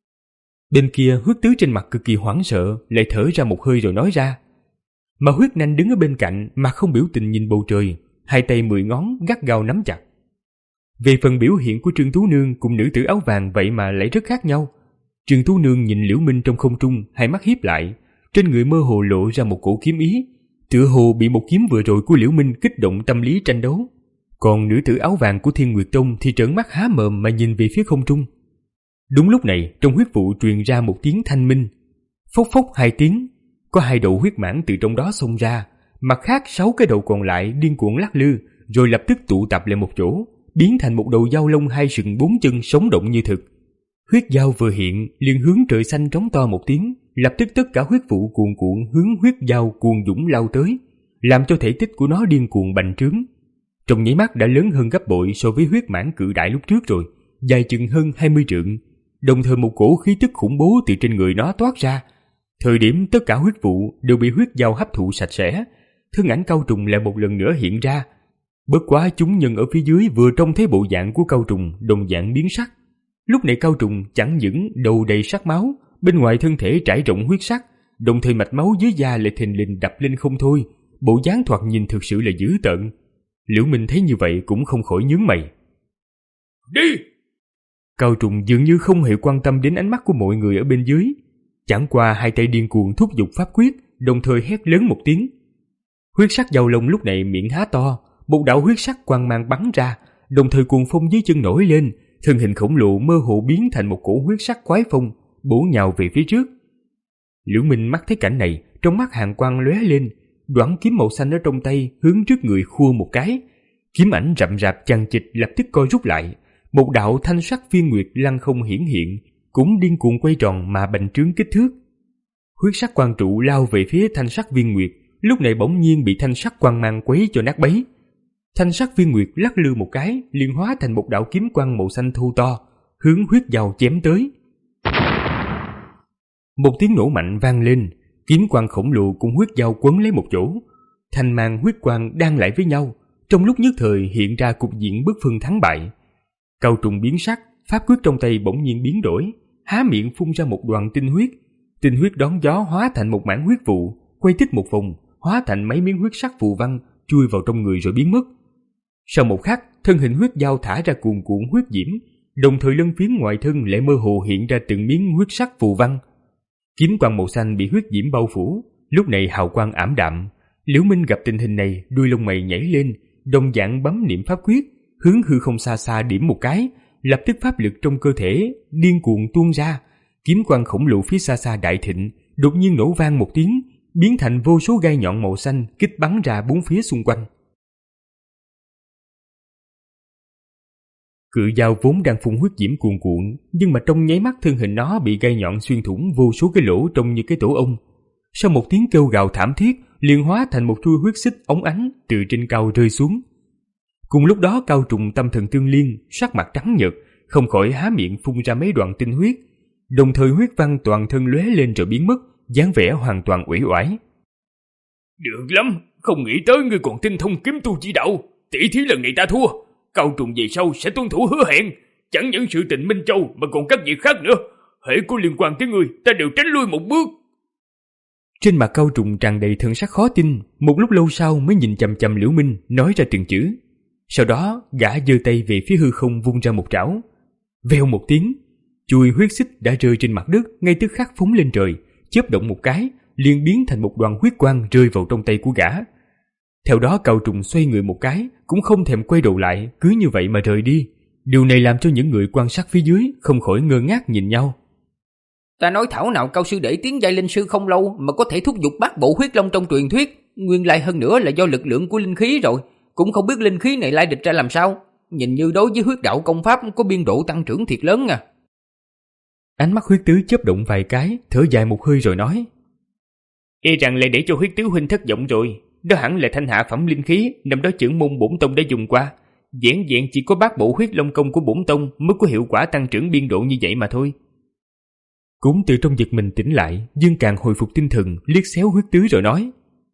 Bên kia huyết tứ trên mặt cực kỳ hoảng sợ, lại thở ra một hơi rồi nói ra. Mà huyết nanh đứng ở bên cạnh, mặt không biểu tình nhìn bầu trời, hai tay mười ngón gắt gao nắm chặt. Về phần biểu hiện của Trương Tú Nương cùng nữ tử áo vàng vậy mà lại rất khác nhau. Trương Tú Nương nhìn Liễu Minh trong không trung, hai mắt híp lại, trên người mơ hồ lộ ra một cổ kiếm ý, tựa hồ bị một kiếm vừa rồi của Liễu Minh kích động tâm lý tranh đấu. Còn nữ tử áo vàng của Thiên Nguyệt Tông thì trợn mắt há mồm mà nhìn về phía không trung. Đúng lúc này, trong huyết vụ truyền ra một tiếng thanh minh. Phốc phốc hai tiếng, có hai đầu huyết mãng từ trong đó xông ra, mặt khác sáu cái đầu còn lại điên cuồng lắc lư, rồi lập tức tụ tập lại một chỗ, biến thành một đầu dao lông hai sừng bốn chân sống động như thực. Huyết dao vừa hiện, liền hướng trời xanh trống to một tiếng, lập tức tất cả huyết vụ cuồn cuộn hướng huyết dao cuồn dũng lao tới, làm cho thể tích của nó điên cuồng bành trướng. Trong nháy mắt đã lớn hơn gấp bội so với huyết mãng cự đại lúc trước rồi, dài chừng hơn hai mươi trượng, đồng thời một cổ khí tức khủng bố từ trên người nó toát ra. Thời điểm tất cả huyết vụ đều bị huyết dao hấp thụ sạch sẽ, thân ảnh Cao Trùng lại một lần nữa hiện ra. Bất quá chúng nhân ở phía dưới vừa trông thấy bộ dạng của Cao Trùng đồng dạng biến sắc. Lúc này Cao Trùng chẳng những đầu đầy sắc máu, bên ngoài thân thể trải rộng huyết sắc, đồng thời mạch máu dưới da lại thình lình đập lên không thôi, bộ dáng thoạt nhìn thực sự là dữ tợn. Liễu Minh thấy như vậy cũng không khỏi nhướng mày. Đi! Cao Trùng dường như không hề quan tâm đến ánh mắt của mọi người ở bên dưới, chẳng qua hai tay điên cuồng thúc giục pháp quyết, đồng thời hét lớn một tiếng. Huyết sắc dao lông lúc này miệng há to, một đạo huyết sắc quang mang bắn ra, đồng thời cuồng phong dưới chân nổi lên, thân hình khổng lồ mơ hồ biến thành một cổ huyết sắc quái phong, bổ nhào về phía trước. Liễu Minh mắt thấy cảnh này, trong mắt hàn quang lóe lên, đoạn kiếm màu xanh ở trong tay hướng trước người khua một cái, kiếm ảnh rậm rạp chằng chịt lập tức co rút lại, một đạo thanh sắc phiên nguyệt lăng không hiển hiện, cũng điên cuồng quay tròn mà bành trướng kích thước. Huyết sắc quang trụ lao về phía thanh sắc viên nguyệt, lúc này bỗng nhiên bị thanh sắc quang mang quấy cho nát bấy. Thanh sắc viên nguyệt lắc lư một cái, liền hóa thành một đạo kiếm quang màu xanh thô to, hướng huyết dao chém tới. Một tiếng nổ mạnh vang lên, kiếm quang khổng lồ cùng huyết dao quấn lấy một chỗ, thanh mang huyết quang đan lại với nhau, trong lúc nhất thời hiện ra cục diện bất phân thắng bại. Cao Trùng biến sắc, pháp quyết trong tay bỗng nhiên biến đổi, há miệng phun ra một đoàn tinh huyết, tinh huyết đón gió hóa thành một mảng huyết vụ, quay tích một vòng, hóa thành mấy miếng huyết sắc phù văn chui vào trong người rồi biến mất. Sau một khắc, thân hình huyết dao thả ra cuồn cuộn huyết diễm, đồng thời lân phiến ngoài thân lại mơ hồ hiện ra từng miếng huyết sắc phù văn. Kiếm quang màu xanh bị huyết diễm bao phủ, lúc này hào quang ảm đạm, Liễu Minh gặp tình hình này, đuôi lông mày nhảy lên, đồng dạng bấm niệm pháp quyết, hướng hư không xa xa điểm một cái, lập tức pháp lực trong cơ thể điên cuồng tuôn ra, kiếm quang khổng lồ phía xa xa đại thịnh, đột nhiên nổ vang một tiếng, biến thành vô số gai nhọn màu xanh kích bắn ra bốn phía xung quanh. Cự dao vốn đang phun huyết diễm cuồn cuộn, nhưng mà trong nháy mắt thân hình nó bị gai nhọn xuyên thủng vô số cái lỗ trông như cái tổ ong. Sau một tiếng kêu gào thảm thiết, liền hóa thành một chuôi huyết xích óng ánh từ trên cao rơi xuống. Cùng lúc đó Cao Trùng tâm thần tương liên, sắc mặt trắng nhợt, không khỏi há miệng phun ra mấy đoạn tinh huyết, đồng thời huyết văn toàn thân lóe lên rồi biến mất, dáng vẻ hoàn toàn uể oải. Được lắm, không nghĩ tới ngươi còn tinh thông kiếm tu chỉ đạo. Tỷ thí lần này ta thua, Cao Trùng về sau sẽ tuân thủ hứa hẹn, chẳng những sự tình Minh Châu mà còn các việc khác nữa. Hễ có liên quan tới ngươi, ta đều tránh lui một bước. Trên mặt Cao Trùng tràn đầy thần sắc khó tin, một lúc lâu sau mới nhìn chằm chằm Liễu Minh, nói ra từng chữ. Sau đó gã giơ tay về phía hư không vung ra một trảo. Vèo một tiếng, chuôi huyết xích đã rơi trên mặt đất, ngay tức khắc phóng lên trời, chớp động một cái, liền biến thành một đoàn huyết quang rơi vào trong tay của gã. Theo đó Cao Trùng xoay người một cái, cũng không thèm quay đầu lại, cứ như vậy mà rời đi. Điều này làm cho những người quan sát phía dưới không khỏi ngơ ngác nhìn nhau. Ta nói thảo nào Cao sư đệ tiến giai linh sư không lâu mà có thể thúc giục bát bộ huyết long trong truyền thuyết, nguyên lai hơn nữa là do lực lượng của linh khí rồi, cũng không biết linh khí này lai địch ra làm sao. Nhìn như đối với huyết đạo công pháp có biên độ tăng trưởng thiệt lớn à. Ánh mắt Huyết Tứ chớp động vài cái, thở dài một hơi rồi nói: E rằng lại để cho Huyết Tứ huynh thất vọng rồi. Đó hẳn là thanh hạ phẩm linh khí, năm đó trưởng môn bổn tông đã dùng qua. Vẻn vẹn chỉ có bát bộ huyết long công của bổn tông mới có hiệu quả tăng trưởng biên độ như vậy mà thôi. Cũng từ trong giật mình tỉnh lại, Dương Càng hồi phục tinh thần, liếc xéo Huyết Tứ rồi nói: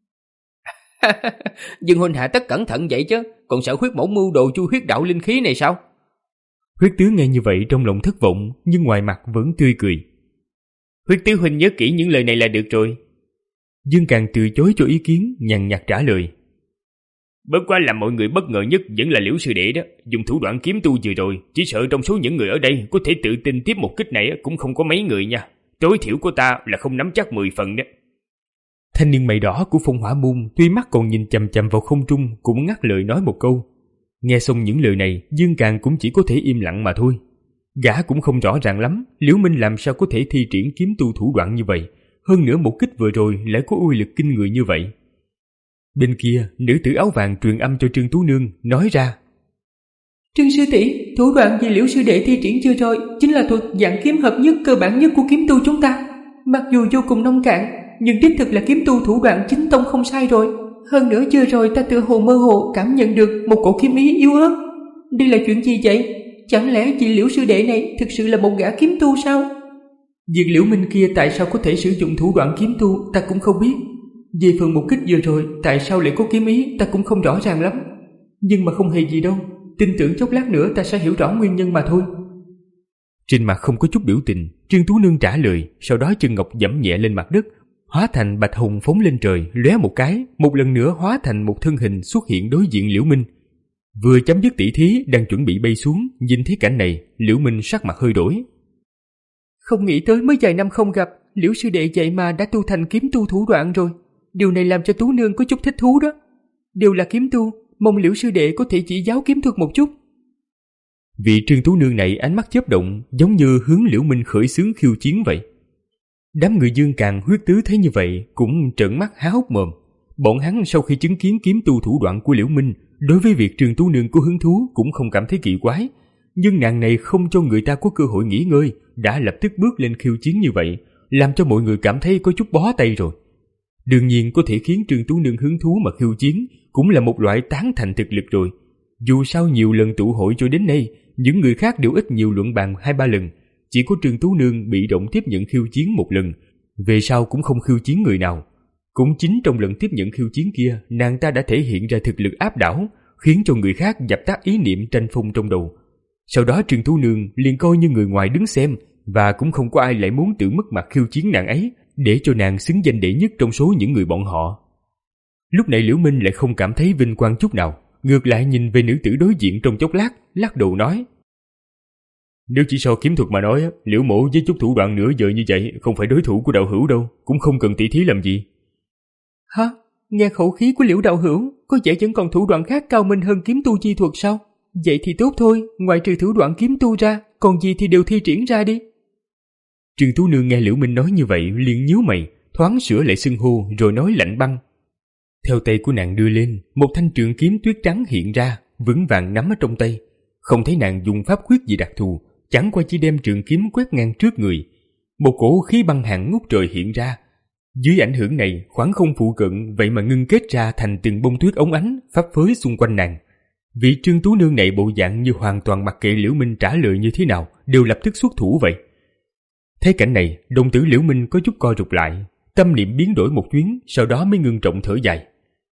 Dương huynh hạ tất cẩn thận vậy chứ, còn sợ Huyết mẫu mưu đồ chui huyết đạo linh khí này sao? Huyết Tứ nghe như vậy trong lòng thất vọng, nhưng ngoài mặt vẫn tươi cười. Huyết Tứ huynh nhớ kỹ những lời này là được rồi. Dương Càng từ chối cho ý kiến, nhàn nhạt trả lời: Bất quá làm mọi người bất ngờ nhất vẫn là Liễu sư đệ đó, dùng thủ đoạn kiếm tu vừa rồi, chỉ sợ trong số những người ở đây có thể tự tin tiếp một kích này cũng không có mấy người nha. Tối thiểu của ta là không nắm chắc mười phần đó. Thanh niên mày đỏ của Phong Hỏa Môn tuy mắt còn nhìn chằm chằm vào không trung, cũng ngắt lời nói một câu. Nghe xong những lời này, Dương Càng cũng chỉ có thể im lặng mà thôi. Gã cũng không rõ ràng lắm Liễu Minh làm sao có thể thi triển kiếm tu thủ đoạn như vậy, hơn nữa một kích vừa rồi lại có uy lực kinh người như vậy. Bên kia, nữ tử áo vàng truyền âm cho Trương Tú Nương, nói ra: Trương sư tỷ, thủ đoạn gì Liễu sư đệ thi triển chưa rồi chính là thuật dạng kiếm hợp nhất cơ bản nhất của kiếm tu chúng ta. Mặc dù vô cùng nông cạn, nhưng đích thực là kiếm tu thủ đoạn chính tông không sai rồi. Hơn nữa chưa rồi ta tự hồ mơ hồ cảm nhận được một cổ kiếm ý yếu ớt. Đây là chuyện gì vậy? Chẳng lẽ vị Liễu sư đệ này thực sự là một gã kiếm tu sao? Việc Liễu Minh kia tại sao có thể sử dụng thủ đoạn kiếm tu ta cũng không biết. Về phần một kích vừa rồi tại sao lại có kiếm ý ta cũng không rõ ràng lắm. Nhưng mà không hề gì đâu, tin tưởng chốc lát nữa ta sẽ hiểu rõ nguyên nhân mà thôi. Trên mặt không có chút biểu tình, Trương Tú Nương trả lời, sau đó chân ngọc giẫm nhẹ lên mặt đất, hóa thành bạch hồng phóng lên trời, lóe một cái, một lần nữa hóa thành một thân hình xuất hiện đối diện Liễu Minh. Vừa chấm dứt tỷ thí đang chuẩn bị bay xuống, nhìn thấy cảnh này, Liễu Minh sắc mặt hơi đổi. Không nghĩ tới mới vài năm không gặp, Liễu sư đệ vậy mà đã tu thành kiếm tu thủ đoạn rồi. Điều này làm cho Tú Nương có chút thích thú đó. Đều là kiếm tu, mong Liễu sư đệ có thể chỉ giáo kiếm thuật một chút. Vị Trương Tú Nương này ánh mắt chớp động, giống như hướng Liễu Minh khởi xướng khiêu chiến vậy. Đám người Dương Càng, Huyết Tứ thấy như vậy cũng trợn mắt há hốc mồm. Bọn hắn sau khi chứng kiến kiếm tu thủ đoạn của Liễu Minh, đối với việc Trương Tú Nương có hứng thú cũng không cảm thấy kỳ quái, nhưng nàng này không cho người ta có cơ hội nghỉ ngơi, đã lập tức bước lên khiêu chiến như vậy, làm cho mọi người cảm thấy có chút bó tay rồi. Đương nhiên có thể khiến Trương Tú Nương hứng thú mà khiêu chiến cũng là một loại tán thành thực lực rồi. Dù sao nhiều lần tụ hội cho đến nay, những người khác đều ít nhiều luận bàn hai ba lần, chỉ có Trương Tú Nương bị động tiếp nhận khiêu chiến một lần, về sau cũng không khiêu chiến người nào. Cũng chính trong lần tiếp nhận khiêu chiến kia, nàng ta đã thể hiện ra thực lực áp đảo, khiến cho người khác dập tắt ý niệm tranh phong trong đầu. Sau đó Trương Tú Nương liền coi như người ngoài đứng xem, và cũng không có ai lại muốn tự mất mặt khiêu chiến nàng ấy, để cho nàng xứng danh đệ nhất trong số những người bọn họ. Lúc này Liễu Minh lại không cảm thấy vinh quang chút nào, ngược lại nhìn về nữ tử đối diện trong chốc lát, lắc đầu nói: Nếu chỉ so kiếm thuật mà nói, Liễu mộ với chút thủ đoạn nửa giờ như vậy không phải đối thủ của đạo hữu đâu, cũng không cần tỷ thí làm gì. Hả? Nghe khẩu khí của Liễu đạo hữu, có vẻ vẫn còn thủ đoạn khác cao minh hơn kiếm tu chi thuật sao? Vậy thì tốt thôi, ngoài trừ thủ đoạn kiếm tu ra, còn gì thì đều thi triển ra đi. Trương Tú Nương nghe Liễu Minh nói như vậy liền nhíu mày, thoáng sửa lại xưng hô rồi nói lạnh băng. Theo tay của nàng đưa lên, một thanh trường kiếm tuyết trắng hiện ra, vững vàng nắm ở trong tay. Không thấy nàng dùng pháp quyết gì đặc thù, chẳng qua chỉ đem trường kiếm quét ngang trước người. Một cổ khí băng hàn ngút trời hiện ra. Dưới ảnh hưởng này, khoảng không phụ cận vậy mà ngưng kết ra thành từng bông tuyết óng ánh, phấp phới xung quanh nàng. Vị Trương Tú Nương này bộ dạng như hoàn toàn mặc kệ Liễu Minh trả lời như thế nào, đều lập tức xuất thủ vậy. Thấy cảnh này, đồng tử Liễu Minh có chút co rụt lại, tâm niệm biến đổi một chuyến, sau đó mới ngưng trọng thở dài.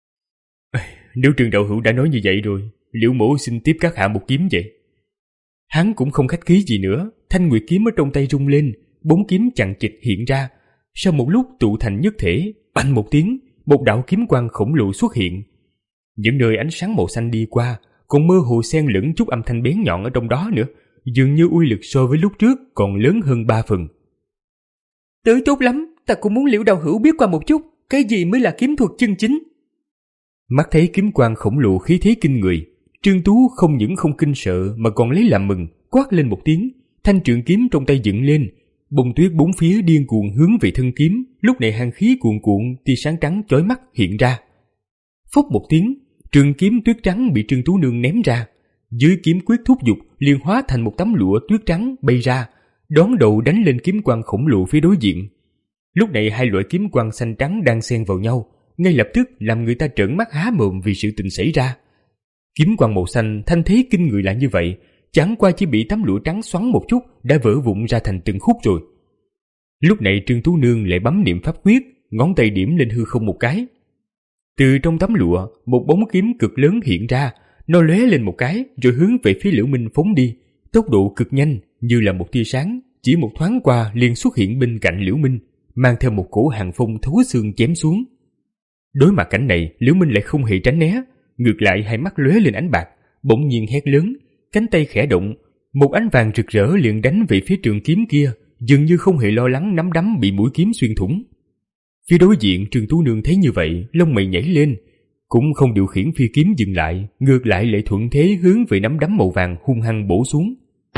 Nếu Trương đạo hữu đã nói như vậy rồi, Liễu mỗ xin tiếp các hạ một kiếm vậy. Hắn cũng không khách khí gì nữa, thanh nguyệt kiếm ở trong tay rung lên, bốn kiếm chằng chịt hiện ra. Sau một lúc tụ thành nhất thể, bành một tiếng, một đạo kiếm quang khổng lồ xuất hiện. Những nơi ánh sáng màu xanh đi qua, còn mơ hồ xen lẫn chút âm thanh bén nhọn ở trong đó nữa, dường như uy lực so với lúc trước còn lớn hơn ba phần. Tới tốt lắm, ta cũng muốn Liễu đạo hữu biết qua một chút, cái gì mới là kiếm thuật chân chính. Mắt thấy kiếm quang khổng lồ khí thế kinh người, Trương Tú không những không kinh sợ mà còn lấy làm mừng, quát lên một tiếng, thanh trường kiếm trong tay dựng lên, bông tuyết bốn phía điên cuồng hướng về thân kiếm, lúc này hàn khí cuồn cuộn, tia sáng trắng chói mắt hiện ra. Phốc một tiếng, trường kiếm tuyết trắng bị Trương Tú Nương ném ra, dưới kiếm quyết thúc giục liền hóa thành một tấm lụa tuyết trắng bay ra, đón đầu đánh lên kiếm quang khổng lồ phía đối diện. Lúc này hai loại kiếm quang xanh trắng đang xen vào nhau, ngay lập tức làm người ta trợn mắt há mồm vì sự tình xảy ra. Kiếm quang màu xanh thanh thế kinh người là như vậy, chẳng qua chỉ bị tấm lụa trắng xoắn một chút đã vỡ vụn ra thành từng khúc rồi. Lúc này Trương Tú Nương lại bấm niệm pháp quyết, ngón tay điểm lên hư không một cái. Từ trong tấm lụa, một bóng kiếm cực lớn hiện ra, nó lóe lên một cái rồi hướng về phía Liễu Minh phóng đi, tốc độ cực nhanh như là một tia sáng, chỉ một thoáng qua liền xuất hiện bên cạnh Liễu Minh, mang theo một cổ hàn phong thấu xương chém xuống. Đối mặt cảnh này, Liễu Minh lại không hề tránh né, ngược lại hai mắt lóe lên ánh bạc, bỗng nhiên hét lớn, cánh tay khẽ động, một ánh vàng rực rỡ liền đánh về phía trường kiếm kia, dường như không hề lo lắng nắm đấm bị mũi kiếm xuyên thủng. Phía đối diện Trương Tú Nương thấy như vậy, lông mày nhảy lên, cũng không điều khiển phi kiếm dừng lại, ngược lại lại thuận thế hướng về nắm đấm màu vàng hung hăng bổ xuống.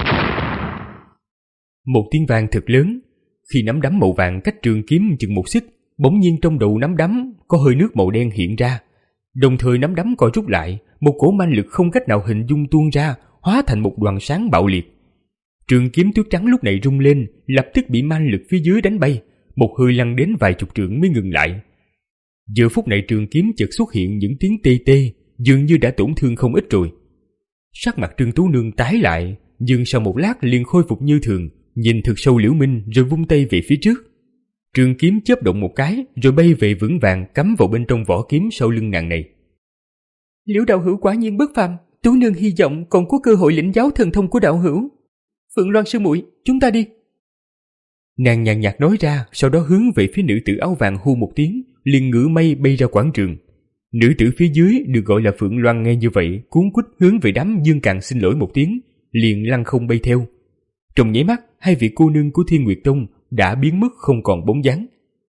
Một tiếng vang thật lớn, khi nắm đấm màu vàng cách trường kiếm chừng một xích, bỗng nhiên trong đầu nắm đấm có hơi nước màu đen hiện ra, đồng thời nắm đấm co rút lại, một cỗ manh lực không cách nào hình dung tuôn ra, hóa thành một đoàn sáng bạo liệt. Trường kiếm tuyết trắng lúc này rung lên, lập tức bị manh lực phía dưới đánh bay, một hơi lăn đến vài chục trượng mới ngừng lại. Giờ phút này trường kiếm chợt xuất hiện những tiếng tê tê, dường như đã tổn thương không ít rồi. Sắc mặt Trương Tú Nương tái lại, nhưng sau một lát liền khôi phục như thường, nhìn thật sâu Liễu Minh rồi vung tay về phía trước. Trường kiếm chớp động một cái rồi bay về vững vàng cắm vào bên trong vỏ kiếm sau lưng nàng này. Liễu đạo hữu quả nhiên bất phàm, Tú Nương hy vọng còn có cơ hội lĩnh giáo thần thông của đạo hữu. Phượng Loan sư muội, chúng ta đi. Nàng nhàn nhạt nói ra, sau đó hướng về phía nữ tử áo vàng hô một tiếng, liền ngửa mây bay ra quảng trường. Nữ tử phía dưới được gọi là Phượng Loan nghe như vậy, cuống quýt hướng về đám Dương Càn xin lỗi một tiếng, liền lăn không bay theo. Trong nháy mắt, hai vị cô nương của Thiên Nguyệt Tông đã biến mất không còn bóng dáng.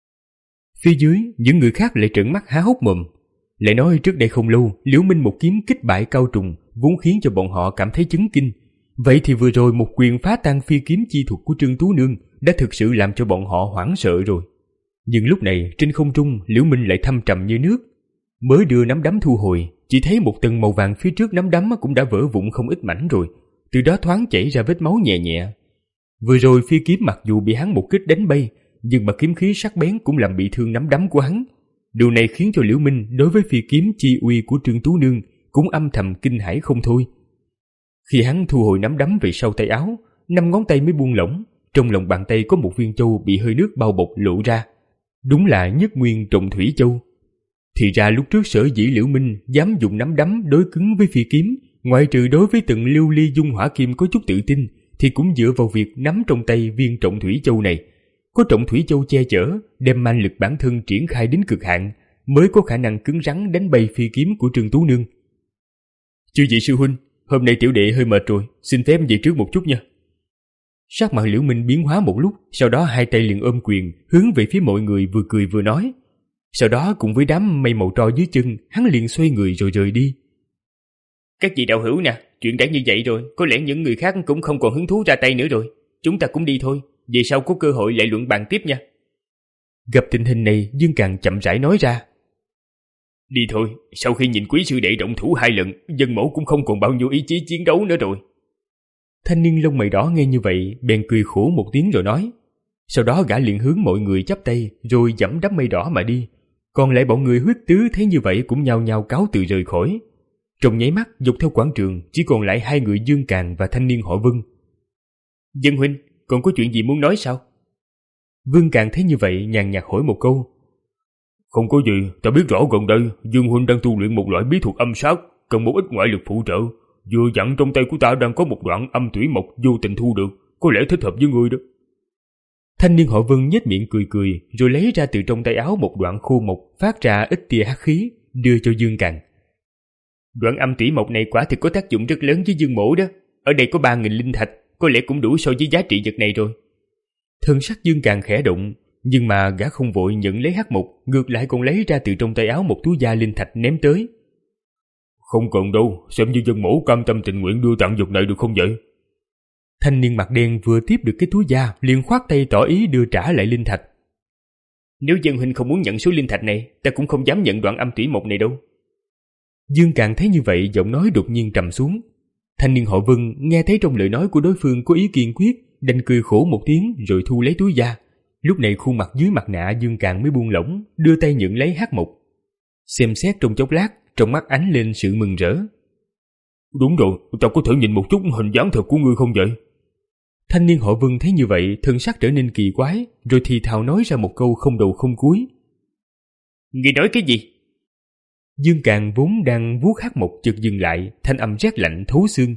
Phía dưới, những người khác lại trợn mắt há hốc mồm. Lại nói trước đây không lâu, Liễu Minh một kiếm kích bại Cao Trùng, vốn khiến cho bọn họ cảm thấy chấn kinh. Vậy thì vừa rồi một quyền phá tan phi kiếm chi thuật của Trương Tú Nương đã thực sự làm cho bọn họ hoảng sợ rồi. Nhưng lúc này trên không trung, Liễu Minh lại thâm trầm như nước. Mới đưa nắm đấm thu hồi, chỉ thấy một tầng màu vàng phía trước nắm đấm cũng đã vỡ vụn không ít mảnh rồi, từ đó thoáng chảy ra vết máu nhẹ nhẹ. Vừa rồi phi kiếm mặc dù bị hắn một kích đánh bay, nhưng mà kiếm khí sắc bén cũng làm bị thương nắm đấm của hắn. Điều này khiến cho Liễu Minh đối với phi kiếm chi uy của Trương Tú Nương cũng âm thầm kinh hãi không thôi. Khi hắn thu hồi nắm đấm về sau tay áo, năm ngón tay mới buông lỏng, trong lòng bàn tay có một viên châu bị hơi nước bao bọc lộ ra. Đúng là nhất nguyên trọng thủy châu. Thì ra lúc trước sở dĩ Liễu Minh dám dùng nắm đấm đối cứng với phi kiếm, ngoại trừ đối với từng lưu ly dung hỏa kim có chút tự tin, thì cũng dựa vào việc nắm trong tay viên trọng thủy châu này. Có trọng thủy châu che chở, đem man lực bản thân triển khai đến cực hạn, mới có khả năng cứng rắn đánh bay phi kiếm của Trương Tú Nương. Chư vị sư huynh, hôm nay tiểu đệ hơi mệt rồi, xin phép về trước một chút nha. Sắc mặt Liễu Minh biến hóa một lúc, sau đó hai tay liền ôm quyền, hướng về phía mọi người vừa cười vừa nói. Sau đó cùng với đám mây màu tro dưới chân, hắn liền xoay người rồi rời đi. Các vị đạo hữu nè, chuyện đã như vậy rồi, có lẽ những người khác cũng không còn hứng thú ra tay nữa rồi. Chúng ta cũng đi thôi, về sau có cơ hội lại luận bàn tiếp nha. Gặp tình hình này, Dương Càn chậm rãi nói ra. Đi thôi, sau khi nhìn quý sư đệ động thủ hai lần, dân mẫu cũng không còn bao nhiêu ý chí chiến đấu nữa rồi. Thanh niên lông mày đỏ nghe như vậy, bèn cười khổ một tiếng rồi nói. Sau đó gã liền hướng mọi người chắp tay, rồi dẫm đám mây đỏ mà đi. Còn lại bọn người huyết tứ thấy như vậy cũng nhao nhao cáo từ rời khỏi. Trong nháy mắt, dọc theo quảng trường chỉ còn lại hai người Dương Càn và thanh niên họ Vân. Dân huynh, còn có chuyện gì muốn nói sao? Vương Càn thấy như vậy nhàn nhạt hỏi một câu. Không có gì, ta biết rõ gần đây Dương huynh đang tu luyện một loại bí thuật âm sát, cần một ít ngoại lực phụ trợ. Vừa dặn trong tay của ta đang có một đoạn âm thủy mộc vô tình thu được, có lẽ thích hợp với ngươi đó. Thanh niên họ Vân nhếch miệng cười cười, rồi lấy ra từ trong tay áo một đoạn khô mộc phát ra ít tia hắc khí, đưa cho Dương Càn. Đoạn âm thủy mộc này quả thực có tác dụng rất lớn với Dương mỗ đó. Ở đây có ba nghìn linh thạch, có lẽ cũng đủ so với giá trị vật này rồi. Thân sắc Dương Càn khẽ động, nhưng mà gã không vội nhận lấy hắc mộc, ngược lại còn lấy ra từ trong tay áo một túi da linh thạch ném tới. Không cần đâu, xem như dân mẫu cam tâm tình nguyện đưa tặng vật này được không vậy? Thanh niên mặt đen vừa tiếp được cái túi da, liền khoát tay tỏ ý đưa trả lại linh thạch. Nếu dân huynh không muốn nhận số linh thạch này, ta cũng không dám nhận đoạn âm thủy mộc này đâu. Dương Càn thấy như vậy, giọng nói đột nhiên trầm xuống. Thanh niên họ Vân nghe thấy trong lời nói của đối phương có ý kiên quyết, đành cười khổ một tiếng rồi thu lấy túi da. Lúc này khuôn mặt dưới mặt nạ Dương Càn mới buông lỏng, đưa tay nhận lấy hắc mộc. Xem xét trong chốc lát, trong mắt ánh lên sự mừng rỡ. Đúng rồi, ta có thể nhìn một chút hình dáng thật của ngươi không vậy? Thanh niên họ Vân thấy như vậy, thân sắc trở nên kỳ quái, rồi thì thào nói ra một câu không đầu không cuối. Ngươi nói cái gì? Dương Càn vốn đang vuốt hắc mộc chợt dừng lại, thanh âm rét lạnh thấu xương.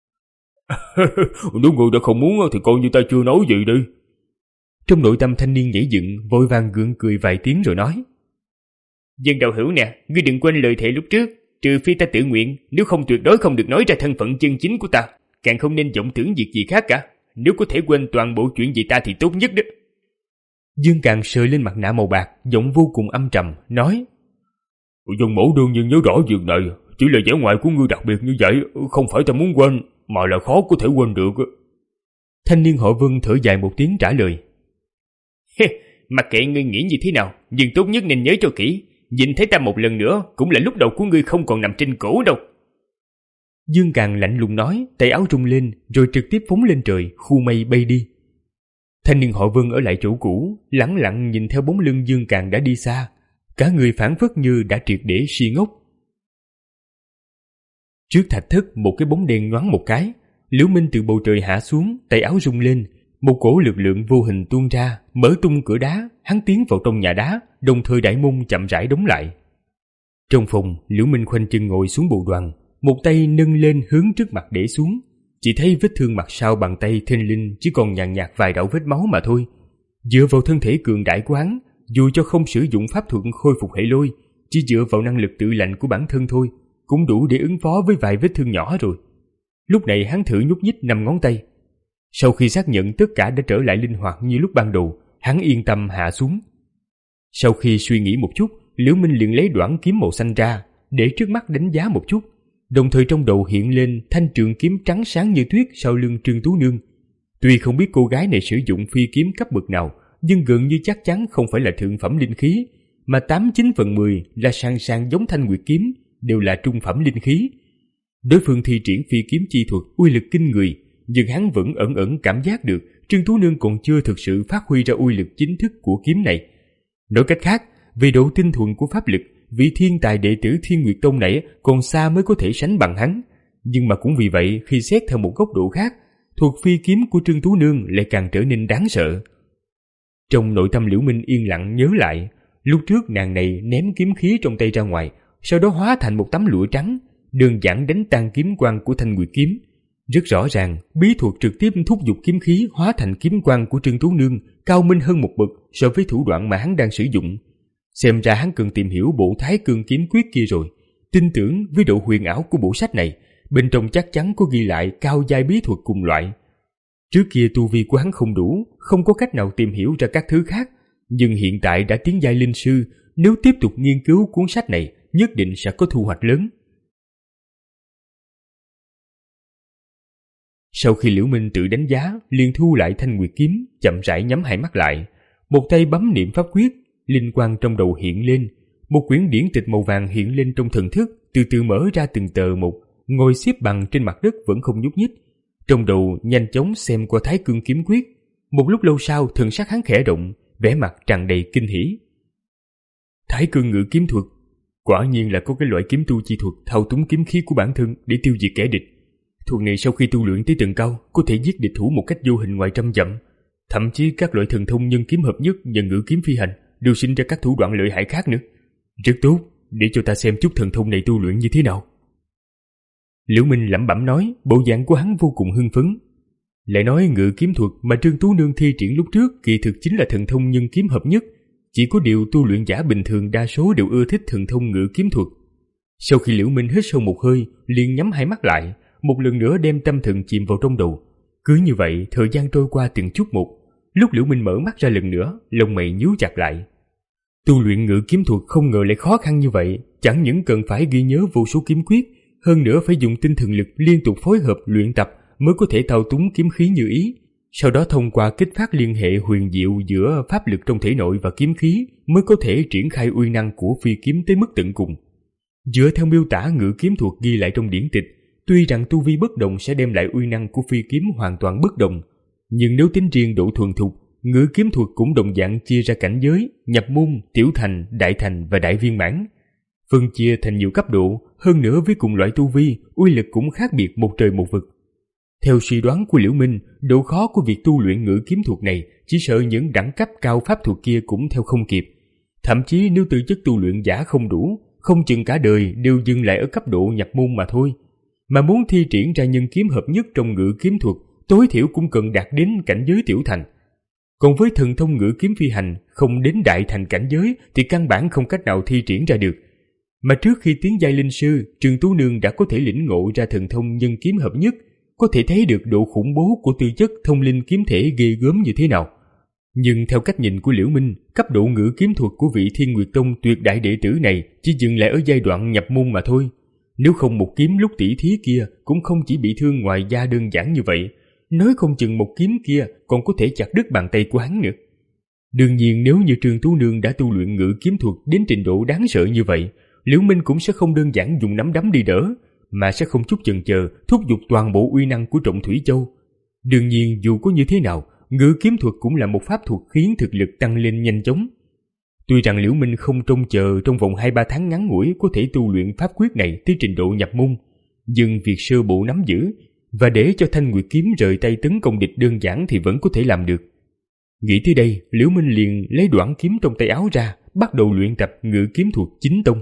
Nếu ngươi đã không muốn thì coi như ta chưa nói gì đi. Trong nội tâm thanh niên nhảy dựng, vội vàng gượng cười vài tiếng rồi nói. Dân đạo hữu nè, ngươi đừng quên lời thề lúc trước, trừ phi ta tự nguyện, nếu không tuyệt đối không được nói ra thân phận chân chính của ta, càng không nên vọng tưởng việc gì khác cả. Nếu có thể quên toàn bộ chuyện gì ta thì tốt nhất đó. Dương Càn sờ lên mặt nạ màu bạc, giọng vô cùng âm trầm, nói. Dân mẫu đương nhiên nhớ rõ việc này, chỉ là vẻ ngoài của ngươi đặc biệt như vậy, không phải ta muốn quên, mà là khó có thể quên được. Thanh niên họ Vân thở dài một tiếng trả lời. Mặc kệ ngươi nghĩ như thế nào, nhưng tốt nhất nên nhớ cho kỹ, nhìn thấy ta một lần nữa cũng là lúc đầu của ngươi không còn nằm trên cổ đâu. Dương Càn lạnh lùng nói, tay áo rung lên rồi trực tiếp phóng lên trời, khu mây bay đi. Thanh niên họ Vân ở lại chỗ cũ, lẳng lặng nhìn theo bóng lưng Dương Càn đã đi xa, cả người phảng phất như đã triệt để si ngốc. Trước thạch thất một cái bóng đen nhoáng một cái, Liễu Minh từ bầu trời hạ xuống, tay áo rung lên, một cổ lực lượng vô hình tuôn ra, mở tung cửa đá, hắn tiến vào trong nhà đá, đồng thời đại môn chậm rãi đóng lại. Trong phòng, Liễu Minh khoanh chân ngồi xuống bồ đoàn, một tay nâng lên hướng trước mặt để xuống, chỉ thấy vết thương mặt sau bàn tay thình lình chỉ còn nhàn nhạt vài đạo vết máu mà thôi. Dựa vào thân thể cường đại của hắn, dù cho không sử dụng pháp thuật khôi phục hệ lôi, chỉ dựa vào năng lực tự lành của bản thân thôi, cũng đủ để ứng phó với vài vết thương nhỏ rồi. Lúc này hắn thử nhúc nhích năm ngón tay. Sau khi xác nhận tất cả đã trở lại linh hoạt như lúc ban đầu, hắn yên tâm hạ xuống. Sau khi suy nghĩ một chút, Liễu Minh liền lấy đoạn kiếm màu xanh ra, để trước mắt đánh giá một chút, đồng thời trong đầu hiện lên thanh trường kiếm trắng sáng như tuyết sau lưng Trương Tú Nương. Tuy không biết cô gái này sử dụng phi kiếm cấp bậc nào, nhưng gần như chắc chắn không phải là thượng phẩm linh khí, mà tám chín phần mười là sàng sàng giống thanh nguyệt kiếm, đều là trung phẩm linh khí. Đối phương thi triển phi kiếm chi thuật uy lực kinh người, nhưng hắn vẫn ẩn ẩn cảm giác được Trương Tú Nương còn chưa thực sự phát huy ra uy lực chính thức của kiếm này. Nói cách khác, về độ tinh thuần của pháp lực, vị thiên tài đệ tử Thiên Nguyệt Tông này còn xa mới có thể sánh bằng hắn. Nhưng mà cũng vì vậy, khi xét theo một góc độ khác, thuật phi kiếm của Trương Tú Nương lại càng trở nên đáng sợ. Trong nội tâm Liễu Minh yên lặng nhớ lại, lúc trước nàng này ném kiếm khí trong tay ra ngoài, sau đó hóa thành một tấm lụa trắng, đơn giản đánh tan kiếm quang của thanh nguyệt kiếm. Rất rõ ràng, bí thuật trực tiếp thúc giục kiếm khí hóa thành kiếm quang của Trương Tú Nương cao minh hơn một bậc so với thủ đoạn mà hắn đang sử dụng. Xem ra hắn cần tìm hiểu bộ Thái Cương kiếm quyết kia rồi. Tin tưởng với độ huyền ảo của bộ sách này, bên trong chắc chắn có ghi lại cao giai bí thuật cùng loại. Trước kia tu vi của hắn không đủ, không có cách nào tìm hiểu ra các thứ khác, nhưng hiện tại đã tiến giai linh sư, nếu tiếp tục nghiên cứu cuốn sách này, nhất định sẽ có thu hoạch lớn. Sau khi Liễu Minh tự đánh giá, liền thu lại thanh nguyệt kiếm, chậm rãi nhắm hai mắt lại, một tay bấm niệm pháp quyết, linh quang trong đầu hiện lên, một quyển điển tịch màu vàng hiện lên trong thần thức, từ từ mở ra từng tờ một, ngồi xếp bằng trên mặt đất vẫn không nhúc nhích. Trong đầu nhanh chóng xem qua Thái Cương kiếm quyết, một lúc lâu sau thần sắc hắn khẽ động, vẻ mặt tràn đầy kinh hỉ. Thái Cương ngự kiếm thuật, quả nhiên là có cái loại kiếm tu chi thuật thao túng kiếm khí của bản thân để tiêu diệt kẻ địch. Thuật này sau khi tu luyện tới tầng cao, có thể giết địch thủ một cách vô hình ngoài trăm dặm. Thậm chí các loại thần thông nhân kiếm hợp nhất và ngự kiếm phi hành đều sinh ra các thủ đoạn lợi hại khác nữa. Rất tốt, để cho ta xem chút thần thông này tu luyện như thế nào. Liễu Minh lẩm bẩm nói, bộ dạng của hắn vô cùng hưng phấn. Lại nói ngự kiếm thuật mà Trương Tú Nương thi triển lúc trước kỳ thực chính là thần thông nhân kiếm hợp nhất. Chỉ có điều tu luyện giả bình thường đa số đều ưa thích thần thông ngự kiếm thuật. Sau khi Liễu Minh hít sâu một hơi, liền nhắm hai mắt lại, một lần nữa đem tâm thần chìm vào trong đầu. Cứ như vậy, thời gian trôi qua từng chút một. Lúc Liễu Minh mở mắt ra lần nữa, lông mày nhíu chặt lại. Tu luyện ngự kiếm thuật không ngờ lại khó khăn như vậy, chẳng những cần phải ghi nhớ vô số kiếm quyết, hơn nữa phải dùng tinh thần lực liên tục phối hợp luyện tập mới có thể thao túng kiếm khí như ý. Sau đó thông qua kích phát liên hệ huyền diệu giữa pháp lực trong thể nội và kiếm khí mới có thể triển khai uy năng của phi kiếm tới mức tận cùng. Dựa theo miêu tả ngự kiếm thuật ghi lại trong điển tịch, tuy rằng tu vi bất đồng sẽ đem lại uy năng của phi kiếm hoàn toàn bất đồng, nhưng nếu tính riêng độ thuần thục, ngự kiếm thuật cũng đồng dạng chia ra cảnh giới, nhập môn, tiểu thành, đại thành và đại viên mãn. Phân chia thành nhiều cấp độ, hơn nữa với cùng loại tu vi, uy lực cũng khác biệt một trời một vực. Theo suy đoán của Liễu Minh, độ khó của việc tu luyện ngự kiếm thuật này chỉ sợ những đẳng cấp cao pháp thuật kia cũng theo không kịp. Thậm chí nếu tư chất tu luyện giả không đủ, không chừng cả đời đều dừng lại ở cấp độ nhập môn mà thôi. Mà muốn thi triển ra nhân kiếm hợp nhất trong ngự kiếm thuật, tối thiểu cũng cần đạt đến cảnh giới tiểu thành. Còn với thần thông ngự kiếm phi hành, không đến đại thành cảnh giới thì căn bản không cách nào thi triển ra được. Mà trước khi tiến giai linh sư, Trương Tú Nương đã có thể lĩnh ngộ ra thần thông nhân kiếm hợp nhất, có thể thấy được độ khủng bố của tư chất thông linh kiếm thể ghê gớm như thế nào. Nhưng theo cách nhìn của Liễu Minh, cấp độ ngự kiếm thuật của vị Thiên Nguyệt Tông tuyệt đại đệ tử này chỉ dừng lại ở giai đoạn nhập môn mà thôi. Nếu không một kiếm lúc tỷ thí kia cũng không chỉ bị thương ngoài da đơn giản như vậy, nói không chừng một kiếm kia còn có thể chặt đứt bàn tay của hắn nữa. Đương nhiên nếu như Trương Tú Nương đã tu luyện ngự kiếm thuật đến trình độ đáng sợ như vậy, Liễu Minh cũng sẽ không đơn giản dùng nắm đấm đi đỡ, mà sẽ không chút chần chờ thúc giục toàn bộ uy năng của Trọng Thủy Châu. Đương nhiên dù có như thế nào, ngự kiếm thuật cũng là một pháp thuật khiến thực lực tăng lên nhanh chóng. Tuy rằng Liễu Minh không trông chờ trong vòng hai ba tháng ngắn ngủi có thể tu luyện pháp quyết này tới trình độ nhập môn, nhưng việc sơ bộ nắm giữ và để cho thanh nguyệt kiếm rời tay tấn công địch đơn giản thì vẫn có thể làm được. Nghĩ tới đây, Liễu Minh liền lấy đoạn kiếm trong tay áo ra, bắt đầu luyện tập ngự kiếm thuật chính tông.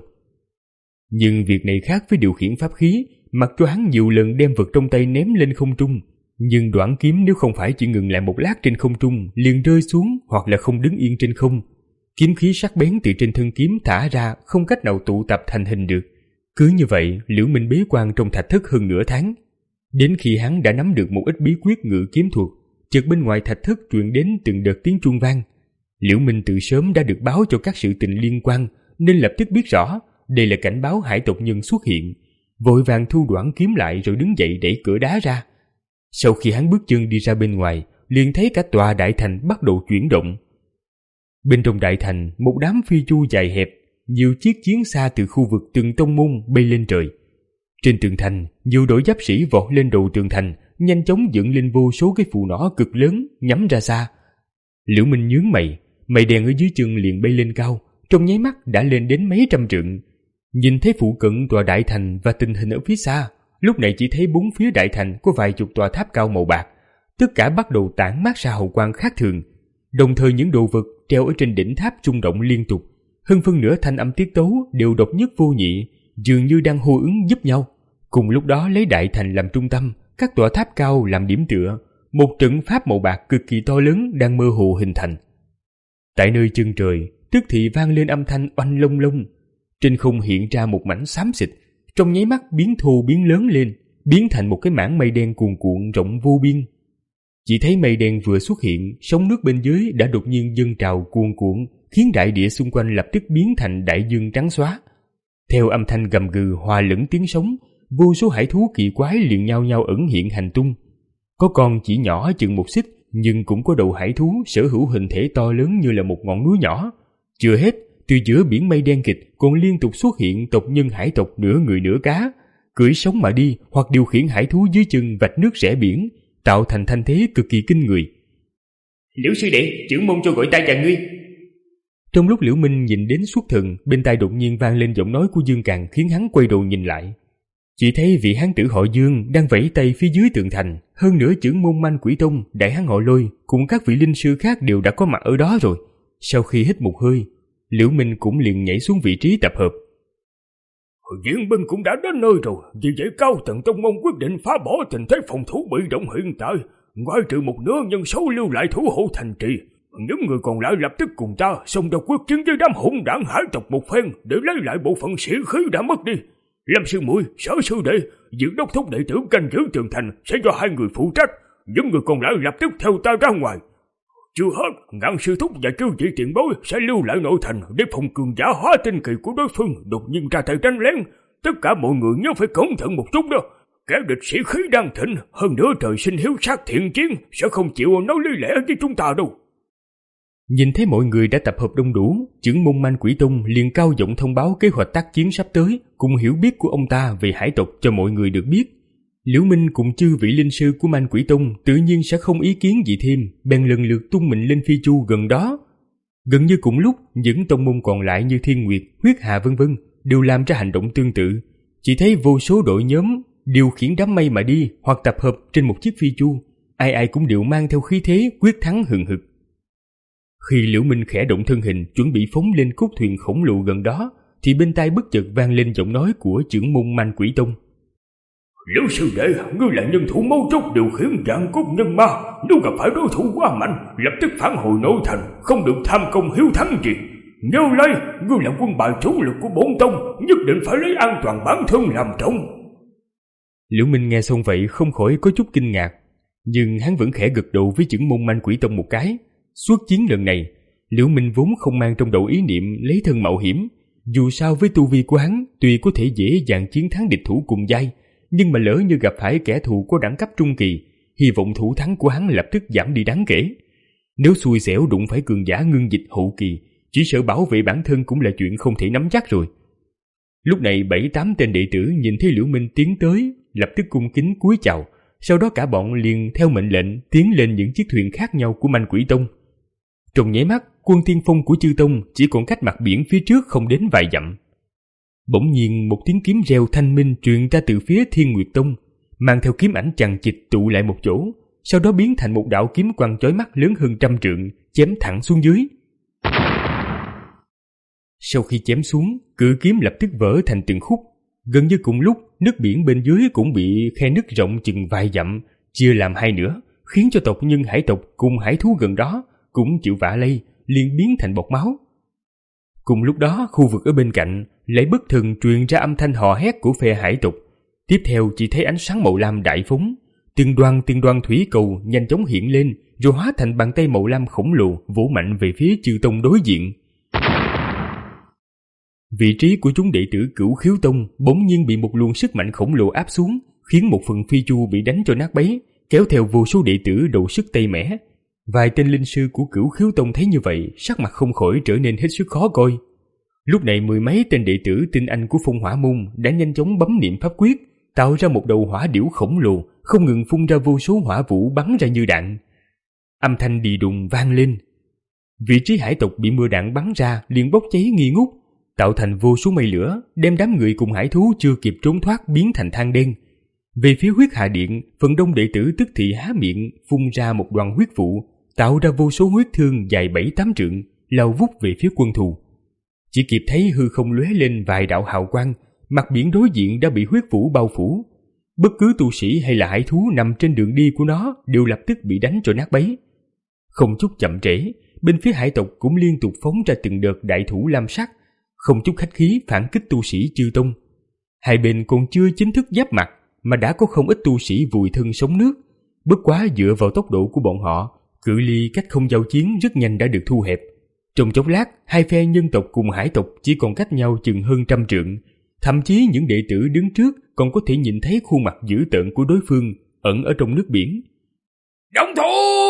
Nhưng việc này khác với điều khiển pháp khí, mặc cho hắn nhiều lần đem vật trong tay ném lên không trung, nhưng đoạn kiếm nếu không phải chỉ ngừng lại một lát trên không trung liền rơi xuống hoặc là không đứng yên trên không, kiếm khí sắc bén từ trên thân kiếm thả ra không cách nào tụ tập thành hình được. Cứ như vậy, Liễu Minh bế quan trong thạch thất hơn nửa tháng. Đến khi hắn đã nắm được một ít bí quyết ngự kiếm thuật, chợt bên ngoài thạch thất truyền đến từng đợt tiếng chuông vang. Liễu Minh từ sớm đã được báo cho các sự tình liên quan, nên lập tức biết rõ đây là cảnh báo hải tộc nhân xuất hiện, vội vàng thu đoạn kiếm lại rồi đứng dậy đẩy cửa đá ra. Sau khi hắn bước chân đi ra bên ngoài, liền thấy cả tòa đại thành bắt đầu chuyển động. Bên trong đại thành, một đám phi chu dài hẹp, nhiều chiếc chiến xa từ khu vực từng tông môn bay lên trời. Trên tường thành, nhiều đội giáp sĩ vọt lên đầu tường thành, nhanh chóng dựng lên vô số cái phù nỏ cực lớn nhắm ra xa. Liễu Minh nhướng mày, mây đen ở dưới chân liền bay lên cao, trong nháy mắt đã lên đến mấy trăm trượng. Nhìn thấy phụ cận tòa đại thành và tình hình ở phía xa, lúc này chỉ thấy bốn phía đại thành có vài chục tòa tháp cao màu bạc, tất cả bắt đầu tản mát ra hào quang khác thường. Đồng thời những đồ vật treo ở trên đỉnh tháp rung động liên tục, hơn phân nửa thanh âm tiết tấu đều độc nhất vô nhị, dường như đang hô ứng giúp nhau. Cùng lúc đó lấy đại thành làm trung tâm, các tòa tháp cao làm điểm tựa, một trận pháp màu bạc cực kỳ to lớn đang mơ hồ hình thành. Tại nơi chân trời, tức thì vang lên âm thanh oanh long long. Trên không hiện ra một mảnh xám xịt, trong nháy mắt biến thô biến lớn lên, biến thành một cái mảng mây đen cuồn cuộn rộng vô biên. Chỉ thấy mây đen vừa xuất hiện, sóng nước bên dưới đã đột nhiên dâng trào cuồn cuộn, khiến đại địa xung quanh lập tức biến thành đại dương trắng xóa. Theo âm thanh gầm gừ hòa lẫn tiếng sóng, vô số hải thú kỳ quái liền nhau nhau ẩn hiện hành tung. Có con chỉ nhỏ chừng một xích, nhưng cũng có đầu hải thú sở hữu hình thể to lớn như là một ngọn núi nhỏ. Chưa hết, từ giữa biển mây đen kịt còn liên tục xuất hiện tộc nhân hải tộc nửa người nửa cá, cưỡi sóng mà đi hoặc điều khiển hải thú dưới chân vạch nước rẽ biển, tạo thành thanh thế cực kỳ kinh người. Liễu sư đệ, trưởng môn cho gọi ta và ngươi. Trong lúc Liễu Minh nhìn đến xuất thần, bên tai đột nhiên vang lên giọng nói của Dương Càn, khiến hắn quay đầu nhìn lại. Chỉ thấy vị hán tử họ Dương đang vẫy tay phía dưới tường thành, hơn nữa trưởng môn Manh Quỷ Tông, đại hán họ Lôi cùng các vị linh sư khác đều đã có mặt ở đó rồi. Sau khi hít một hơi, Liễu Minh cũng liền nhảy xuống vị trí tập hợp. Viện binh cũng đã đến nơi rồi, vì vậy cao tầng tông môn quyết định phá bỏ tình thế phòng thủ bị động hiện tại, ngoại trừ một nửa nhân số lưu lại thủ hộ thành trì. Những người còn lại lập tức cùng ta xông ra quyết chiến với đám hỗn đảng hải tộc một phen để lấy lại bộ phận sĩ khí đã mất đi. Lâm sư muội, Sở sư đệ, Dưỡng đốc thúc đệ tử canh giữ tường thành sẽ do hai người phụ trách, những người còn lại lập tức theo ta ra ngoài. Chưa hết, Ngạn sư thúc và chư vị tiền bối sẽ lưu lại nội thành để phòng cường giả hóa tinh kỳ của đối phương đột nhiên ra tay đánh lén. Tất cả mọi người nhớ phải cẩn thận một chút đó. Kẻ địch sĩ khí đang thịnh, hơn nữa trời sinh hiếu sát thiện chiến, sẽ không chịu nói lý lẽ với chúng ta đâu. Nhìn thấy mọi người đã tập hợp đông đủ, trưởng môn Manh Quỷ Tông liền cao giọng thông báo kế hoạch tác chiến sắp tới, cùng hiểu biết của ông ta về hải tộc cho mọi người được biết. Liễu Minh cùng chư vị linh sư của Manh Quỷ Tông tự nhiên sẽ không ý kiến gì thêm, bèn lần lượt tung mình lên phi chu gần đó. Gần như cùng lúc, những tông môn còn lại như Thiên Nguyệt, Huyết Hà vân vân đều làm ra hành động tương tự. Chỉ thấy vô số đội nhóm điều khiển đám mây mà đi hoặc tập hợp trên một chiếc phi chu, ai ai cũng đều mang theo khí thế quyết thắng hừng hực. Khi Liễu Minh khẽ động thân hình chuẩn bị phóng lên cốt thuyền khổng lồ gần đó, thì bên tai bất chợt vang lên giọng nói của trưởng môn Manh Quỷ Tông. Liễu sư đệ, ngươi là nhân thủ mấu chốt điều khiển vạn cốt nhân ma, nếu gặp phải đối thủ quá mạnh, lập tức phản hồi nội thành, không được tham công hiếu thắng gì. Nhớ lấy, ngươi là quân bài chủ lực của bổn tông, nhất định phải lấy an toàn bản thân làm trọng. Liễu Minh nghe xong vậy không khỏi có chút kinh ngạc, nhưng hắn vẫn khẽ gật đầu với trưởng môn Manh Quỷ Tông một cái. Suốt chiến lần này, Liễu Minh vốn không mang trong đầu ý niệm lấy thân mạo hiểm. Dù sao với tu vi của hắn, tuy có thể dễ dàng chiến thắng địch thủ cùng giai, nhưng mà lỡ như gặp phải kẻ thù có đẳng cấp trung kỳ, hy vọng thủ thắng của hắn lập tức giảm đi đáng kể. Nếu xui xẻo đụng phải cường giả ngưng dịch hậu kỳ, chỉ sợ bảo vệ bản thân cũng là chuyện không thể nắm chắc rồi. Lúc này bảy tám tên đệ tử nhìn thấy Liễu Minh tiến tới, lập tức cung kính cúi chào, sau đó cả bọn liền theo mệnh lệnh tiến lên những chiếc thuyền khác nhau của Manh Quỷ Tông. Trong nháy mắt, quân tiên phong của chư tông chỉ còn cách mặt biển phía trước không đến vài dặm. Bỗng nhiên một tiếng kiếm reo thanh minh truyền ra từ phía Thiên Nguyệt Tông, mang theo kiếm ảnh chằng chịt tụ lại một chỗ, sau đó biến thành một đạo kiếm quang chói mắt lớn hơn trăm trượng, chém thẳng xuống dưới. Sau khi chém xuống, cự kiếm lập tức vỡ thành từng khúc. Gần như cùng lúc, nước biển bên dưới cũng bị khe nứt rộng chừng vài dặm, chia làm hai nửa, khiến cho tộc nhân hải tộc cùng hải thú gần đó cũng chịu vạ lây, liền biến thành bọt máu. Cùng lúc đó, khu vực ở bên cạnh lại bất thần truyền ra âm thanh hò hét của phe hải tộc. Tiếp theo chỉ thấy ánh sáng màu lam đại phóng, từng đoàn từng đoàn thủy cầu nhanh chóng hiện lên, rồi hóa thành bàn tay màu lam khổng lồ vỗ mạnh về phía chư tông đối diện. Vị trí của chúng đệ tử Cửu Khiếu Tông bỗng nhiên bị một luồng sức mạnh khổng lồ áp xuống, khiến một phần phi chu bị đánh cho nát bấy, kéo theo vô số đệ tử đầu sức tây mẻ. Vài tên linh sư của Cửu Khiếu Tông thấy như vậy, sắc mặt không khỏi trở nên hết sức khó coi. Lúc này mười mấy tên đệ tử tinh anh của Phong Hỏa Môn đã nhanh chóng bấm niệm pháp quyết, tạo ra một đầu hỏa điểu khổng lồ, không ngừng phun ra vô số hỏa vũ bắn ra như đạn. Âm thanh đi đùng vang lên. Vị trí hải tộc bị mưa đạn bắn ra liền bốc cháy nghi ngút, tạo thành vô số mây lửa, đem đám người cùng hải thú chưa kịp trốn thoát biến thành than đen. Về phía Huyết Hà Điện, phần đông đệ tử tức thì há miệng phun ra một đoàn huyết vụ, tạo ra vô số huyết thương dài bảy tám trượng, lao vút về phía quân thù. Chỉ kịp thấy hư không lóe lên vài đạo hào quang, mặt biển đối diện đã bị huyết vũ bao phủ. Bất cứ tu sĩ hay là hải thú nằm trên đường đi của nó đều lập tức bị đánh cho nát bấy. Không chút chậm trễ, bên phía hải tộc cũng liên tục phóng ra từng đợt đại thủ lam sắc, không chút khách khí phản kích tu sĩ chư tông. Hai bên còn chưa chính thức giáp mặt mà đã có không ít tu sĩ vùi thân sống nước. Bất quá dựa vào tốc độ của bọn họ, cự ly cách không giao chiến rất nhanh đã được thu hẹp. Trong chốc lát, hai phe nhân tộc cùng hải tộc chỉ còn cách nhau chừng hơn trăm trượng. Thậm chí những đệ tử đứng trước còn có thể nhìn thấy khuôn mặt dữ tợn của đối phương ẩn ở trong nước biển. Động thủ!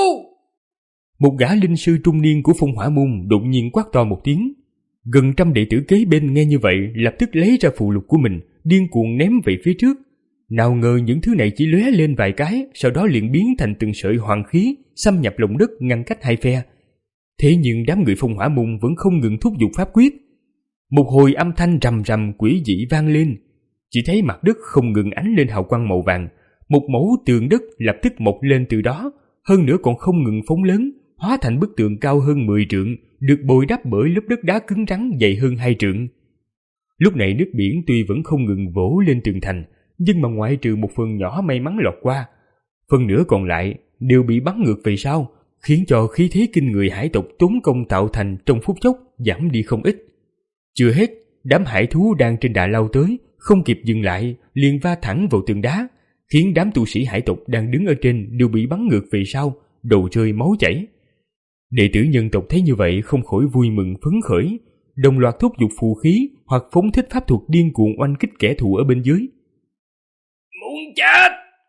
Một gã linh sư trung niên của Phong Hỏa Môn đột nhiên quát to một tiếng. Gần trăm đệ tử kế bên nghe như vậy lập tức lấy ra phù lục của mình, điên cuồng ném về phía trước. Nào ngờ những thứ này chỉ lóe lên vài cái, sau đó liền biến thành từng sợi hoàng khí xâm nhập lòng đất ngăn cách hai phe. Thế nhưng đám người Phong Hỏa Môn vẫn không ngừng thúc giục pháp quyết. Một hồi âm thanh rầm rầm quỷ dị vang lên, chỉ thấy mặt đất không ngừng ánh lên hào quang màu vàng, một mẫu tường đất lập tức mọc lên từ đó, hơn nữa còn không ngừng phóng lớn, hóa thành bức tường cao hơn mười trượng, được bồi đắp bởi lớp đất đá cứng rắn dày hơn hai trượng. Lúc này nước biển tuy vẫn không ngừng vỗ lên tường thành, nhưng mà ngoại trừ một phần nhỏ may mắn lọt qua, phần nửa còn lại đều bị bắn ngược về sau, khiến cho khí thế kinh người hải tộc tốn công tạo thành trong phút chốc giảm đi không ít. Chưa hết, đám hải thú đang trên đà lao tới, không kịp dừng lại, liền va thẳng vào tường đá, khiến đám tu sĩ hải tộc đang đứng ở trên đều bị bắn ngược về sau, đầu rơi máu chảy. Đệ tử nhân tộc thấy như vậy không khỏi vui mừng phấn khởi, đồng loạt thúc giục phù khí hoặc phóng thích pháp thuật điên cuồng oanh kích kẻ thù ở bên dưới. Muốn chết!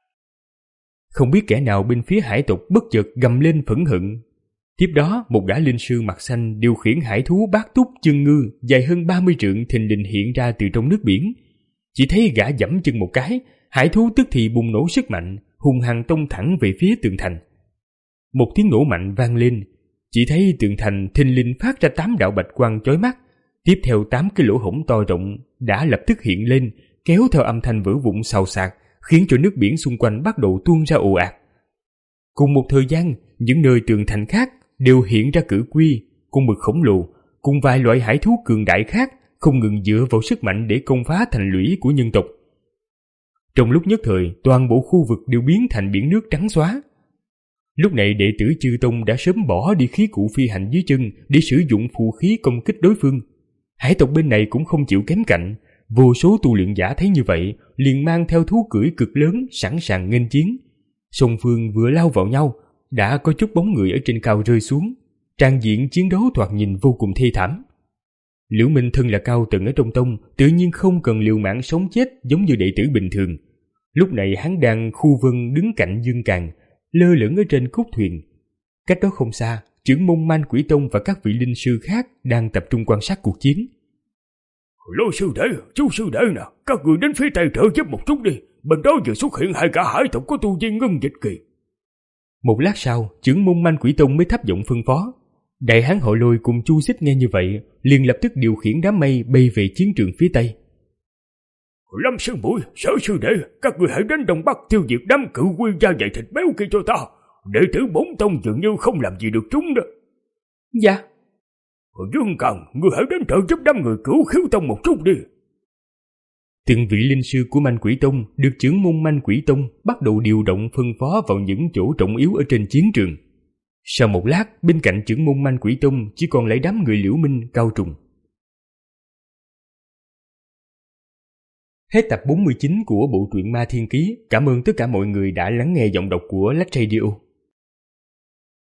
Không biết kẻ nào bên phía hải tộc bất chợt gầm lên phẫn hận. Tiếp đó, một gã linh sư mặt xanh điều khiển hải thú bát túc chân ngư dài hơn ba mươi trượng thình lình hiện ra từ trong nước biển. Chỉ thấy gã giẫm chân một cái, hải thú tức thì bùng nổ sức mạnh, hung hăng tông thẳng về phía tường thành. Một tiếng nổ mạnh vang lên, chỉ thấy tường thành thình lình phát ra tám đạo bạch quang chói mắt. Tiếp theo tám cái lỗ hổng to rộng đã lập tức hiện lên, kéo theo âm thanh vỡ vụn xào xạc, khiến cho nước biển xung quanh bắt đầu tuôn ra ồ ạt. Cùng một thời gian, những nơi tường thành khác đều hiện ra cự quy, con mực khổng lồ, cùng vài loại hải thú cường đại khác không ngừng dựa vào sức mạnh để công phá thành lũy của nhân tộc. Trong lúc nhất thời, toàn bộ khu vực đều biến thành biển nước trắng xóa. Lúc này đệ tử Chư Tông đã sớm bỏ đi khí cụ phi hành dưới chân để sử dụng phù khí công kích đối phương. Hải tộc bên này cũng không chịu kém cạnh, vô số tu luyện giả thấy như vậy liền mang theo thú cưỡi cực lớn sẵn sàng nghênh chiến. Song phương vừa lao vào nhau, đã có chút bóng người ở trên cao rơi xuống, trang diện chiến đấu thoạt nhìn vô cùng thê thảm. Liễu Minh thân là cao tầng ở trong tông, tự nhiên không cần liều mạng sống chết giống như đệ tử bình thường. Lúc này hắn đang khu vân đứng cạnh Dương Càn, lơ lửng ở trên cốt thuyền. Cách đó không xa, trưởng môn Man Quỷ Tông và các vị linh sư khác đang tập trung quan sát cuộc chiến. Lôi sư đệ, chú sư đệ nè, các người đến phía tây trợ giúp một chút đi. Bên đó vừa xuất hiện hai cả hải tộc có tu vi ngân dịch kỳ. Một lát sau, trưởng môn Man Quỷ Tông mới thấp giọng phân phó. Đại hán Hội Lôi cùng Chu Xích nghe như vậy, liền lập tức điều khiển đám mây bay về chiến trường phía tây. Lâm sư muội, Sở sư đệ, các người hãy đến Đông Bắc tiêu diệt đám cự quy da dày thịt béo kia cho ta. Đệ tử bốn tông dường như không làm gì được chúng đó. Dạ. Dương Càn, người hãy đến trợ giúp đám người Cửu Khiếu Tông một chút đi. Từng vị linh sư của Man Quỷ Tông được trưởng môn Man Quỷ Tông bắt đầu điều động phân phó vào những chỗ trọng yếu ở trên chiến trường. Sau một lát, bên cạnh trưởng môn Man Quỷ Tông chỉ còn lại đám người Liễu Minh, Cao Trùng. Hết tập bốn mươi chín của bộ truyện Ma Thiên Ký. Cảm ơn tất cả mọi người đã lắng nghe giọng đọc của Lách Radio.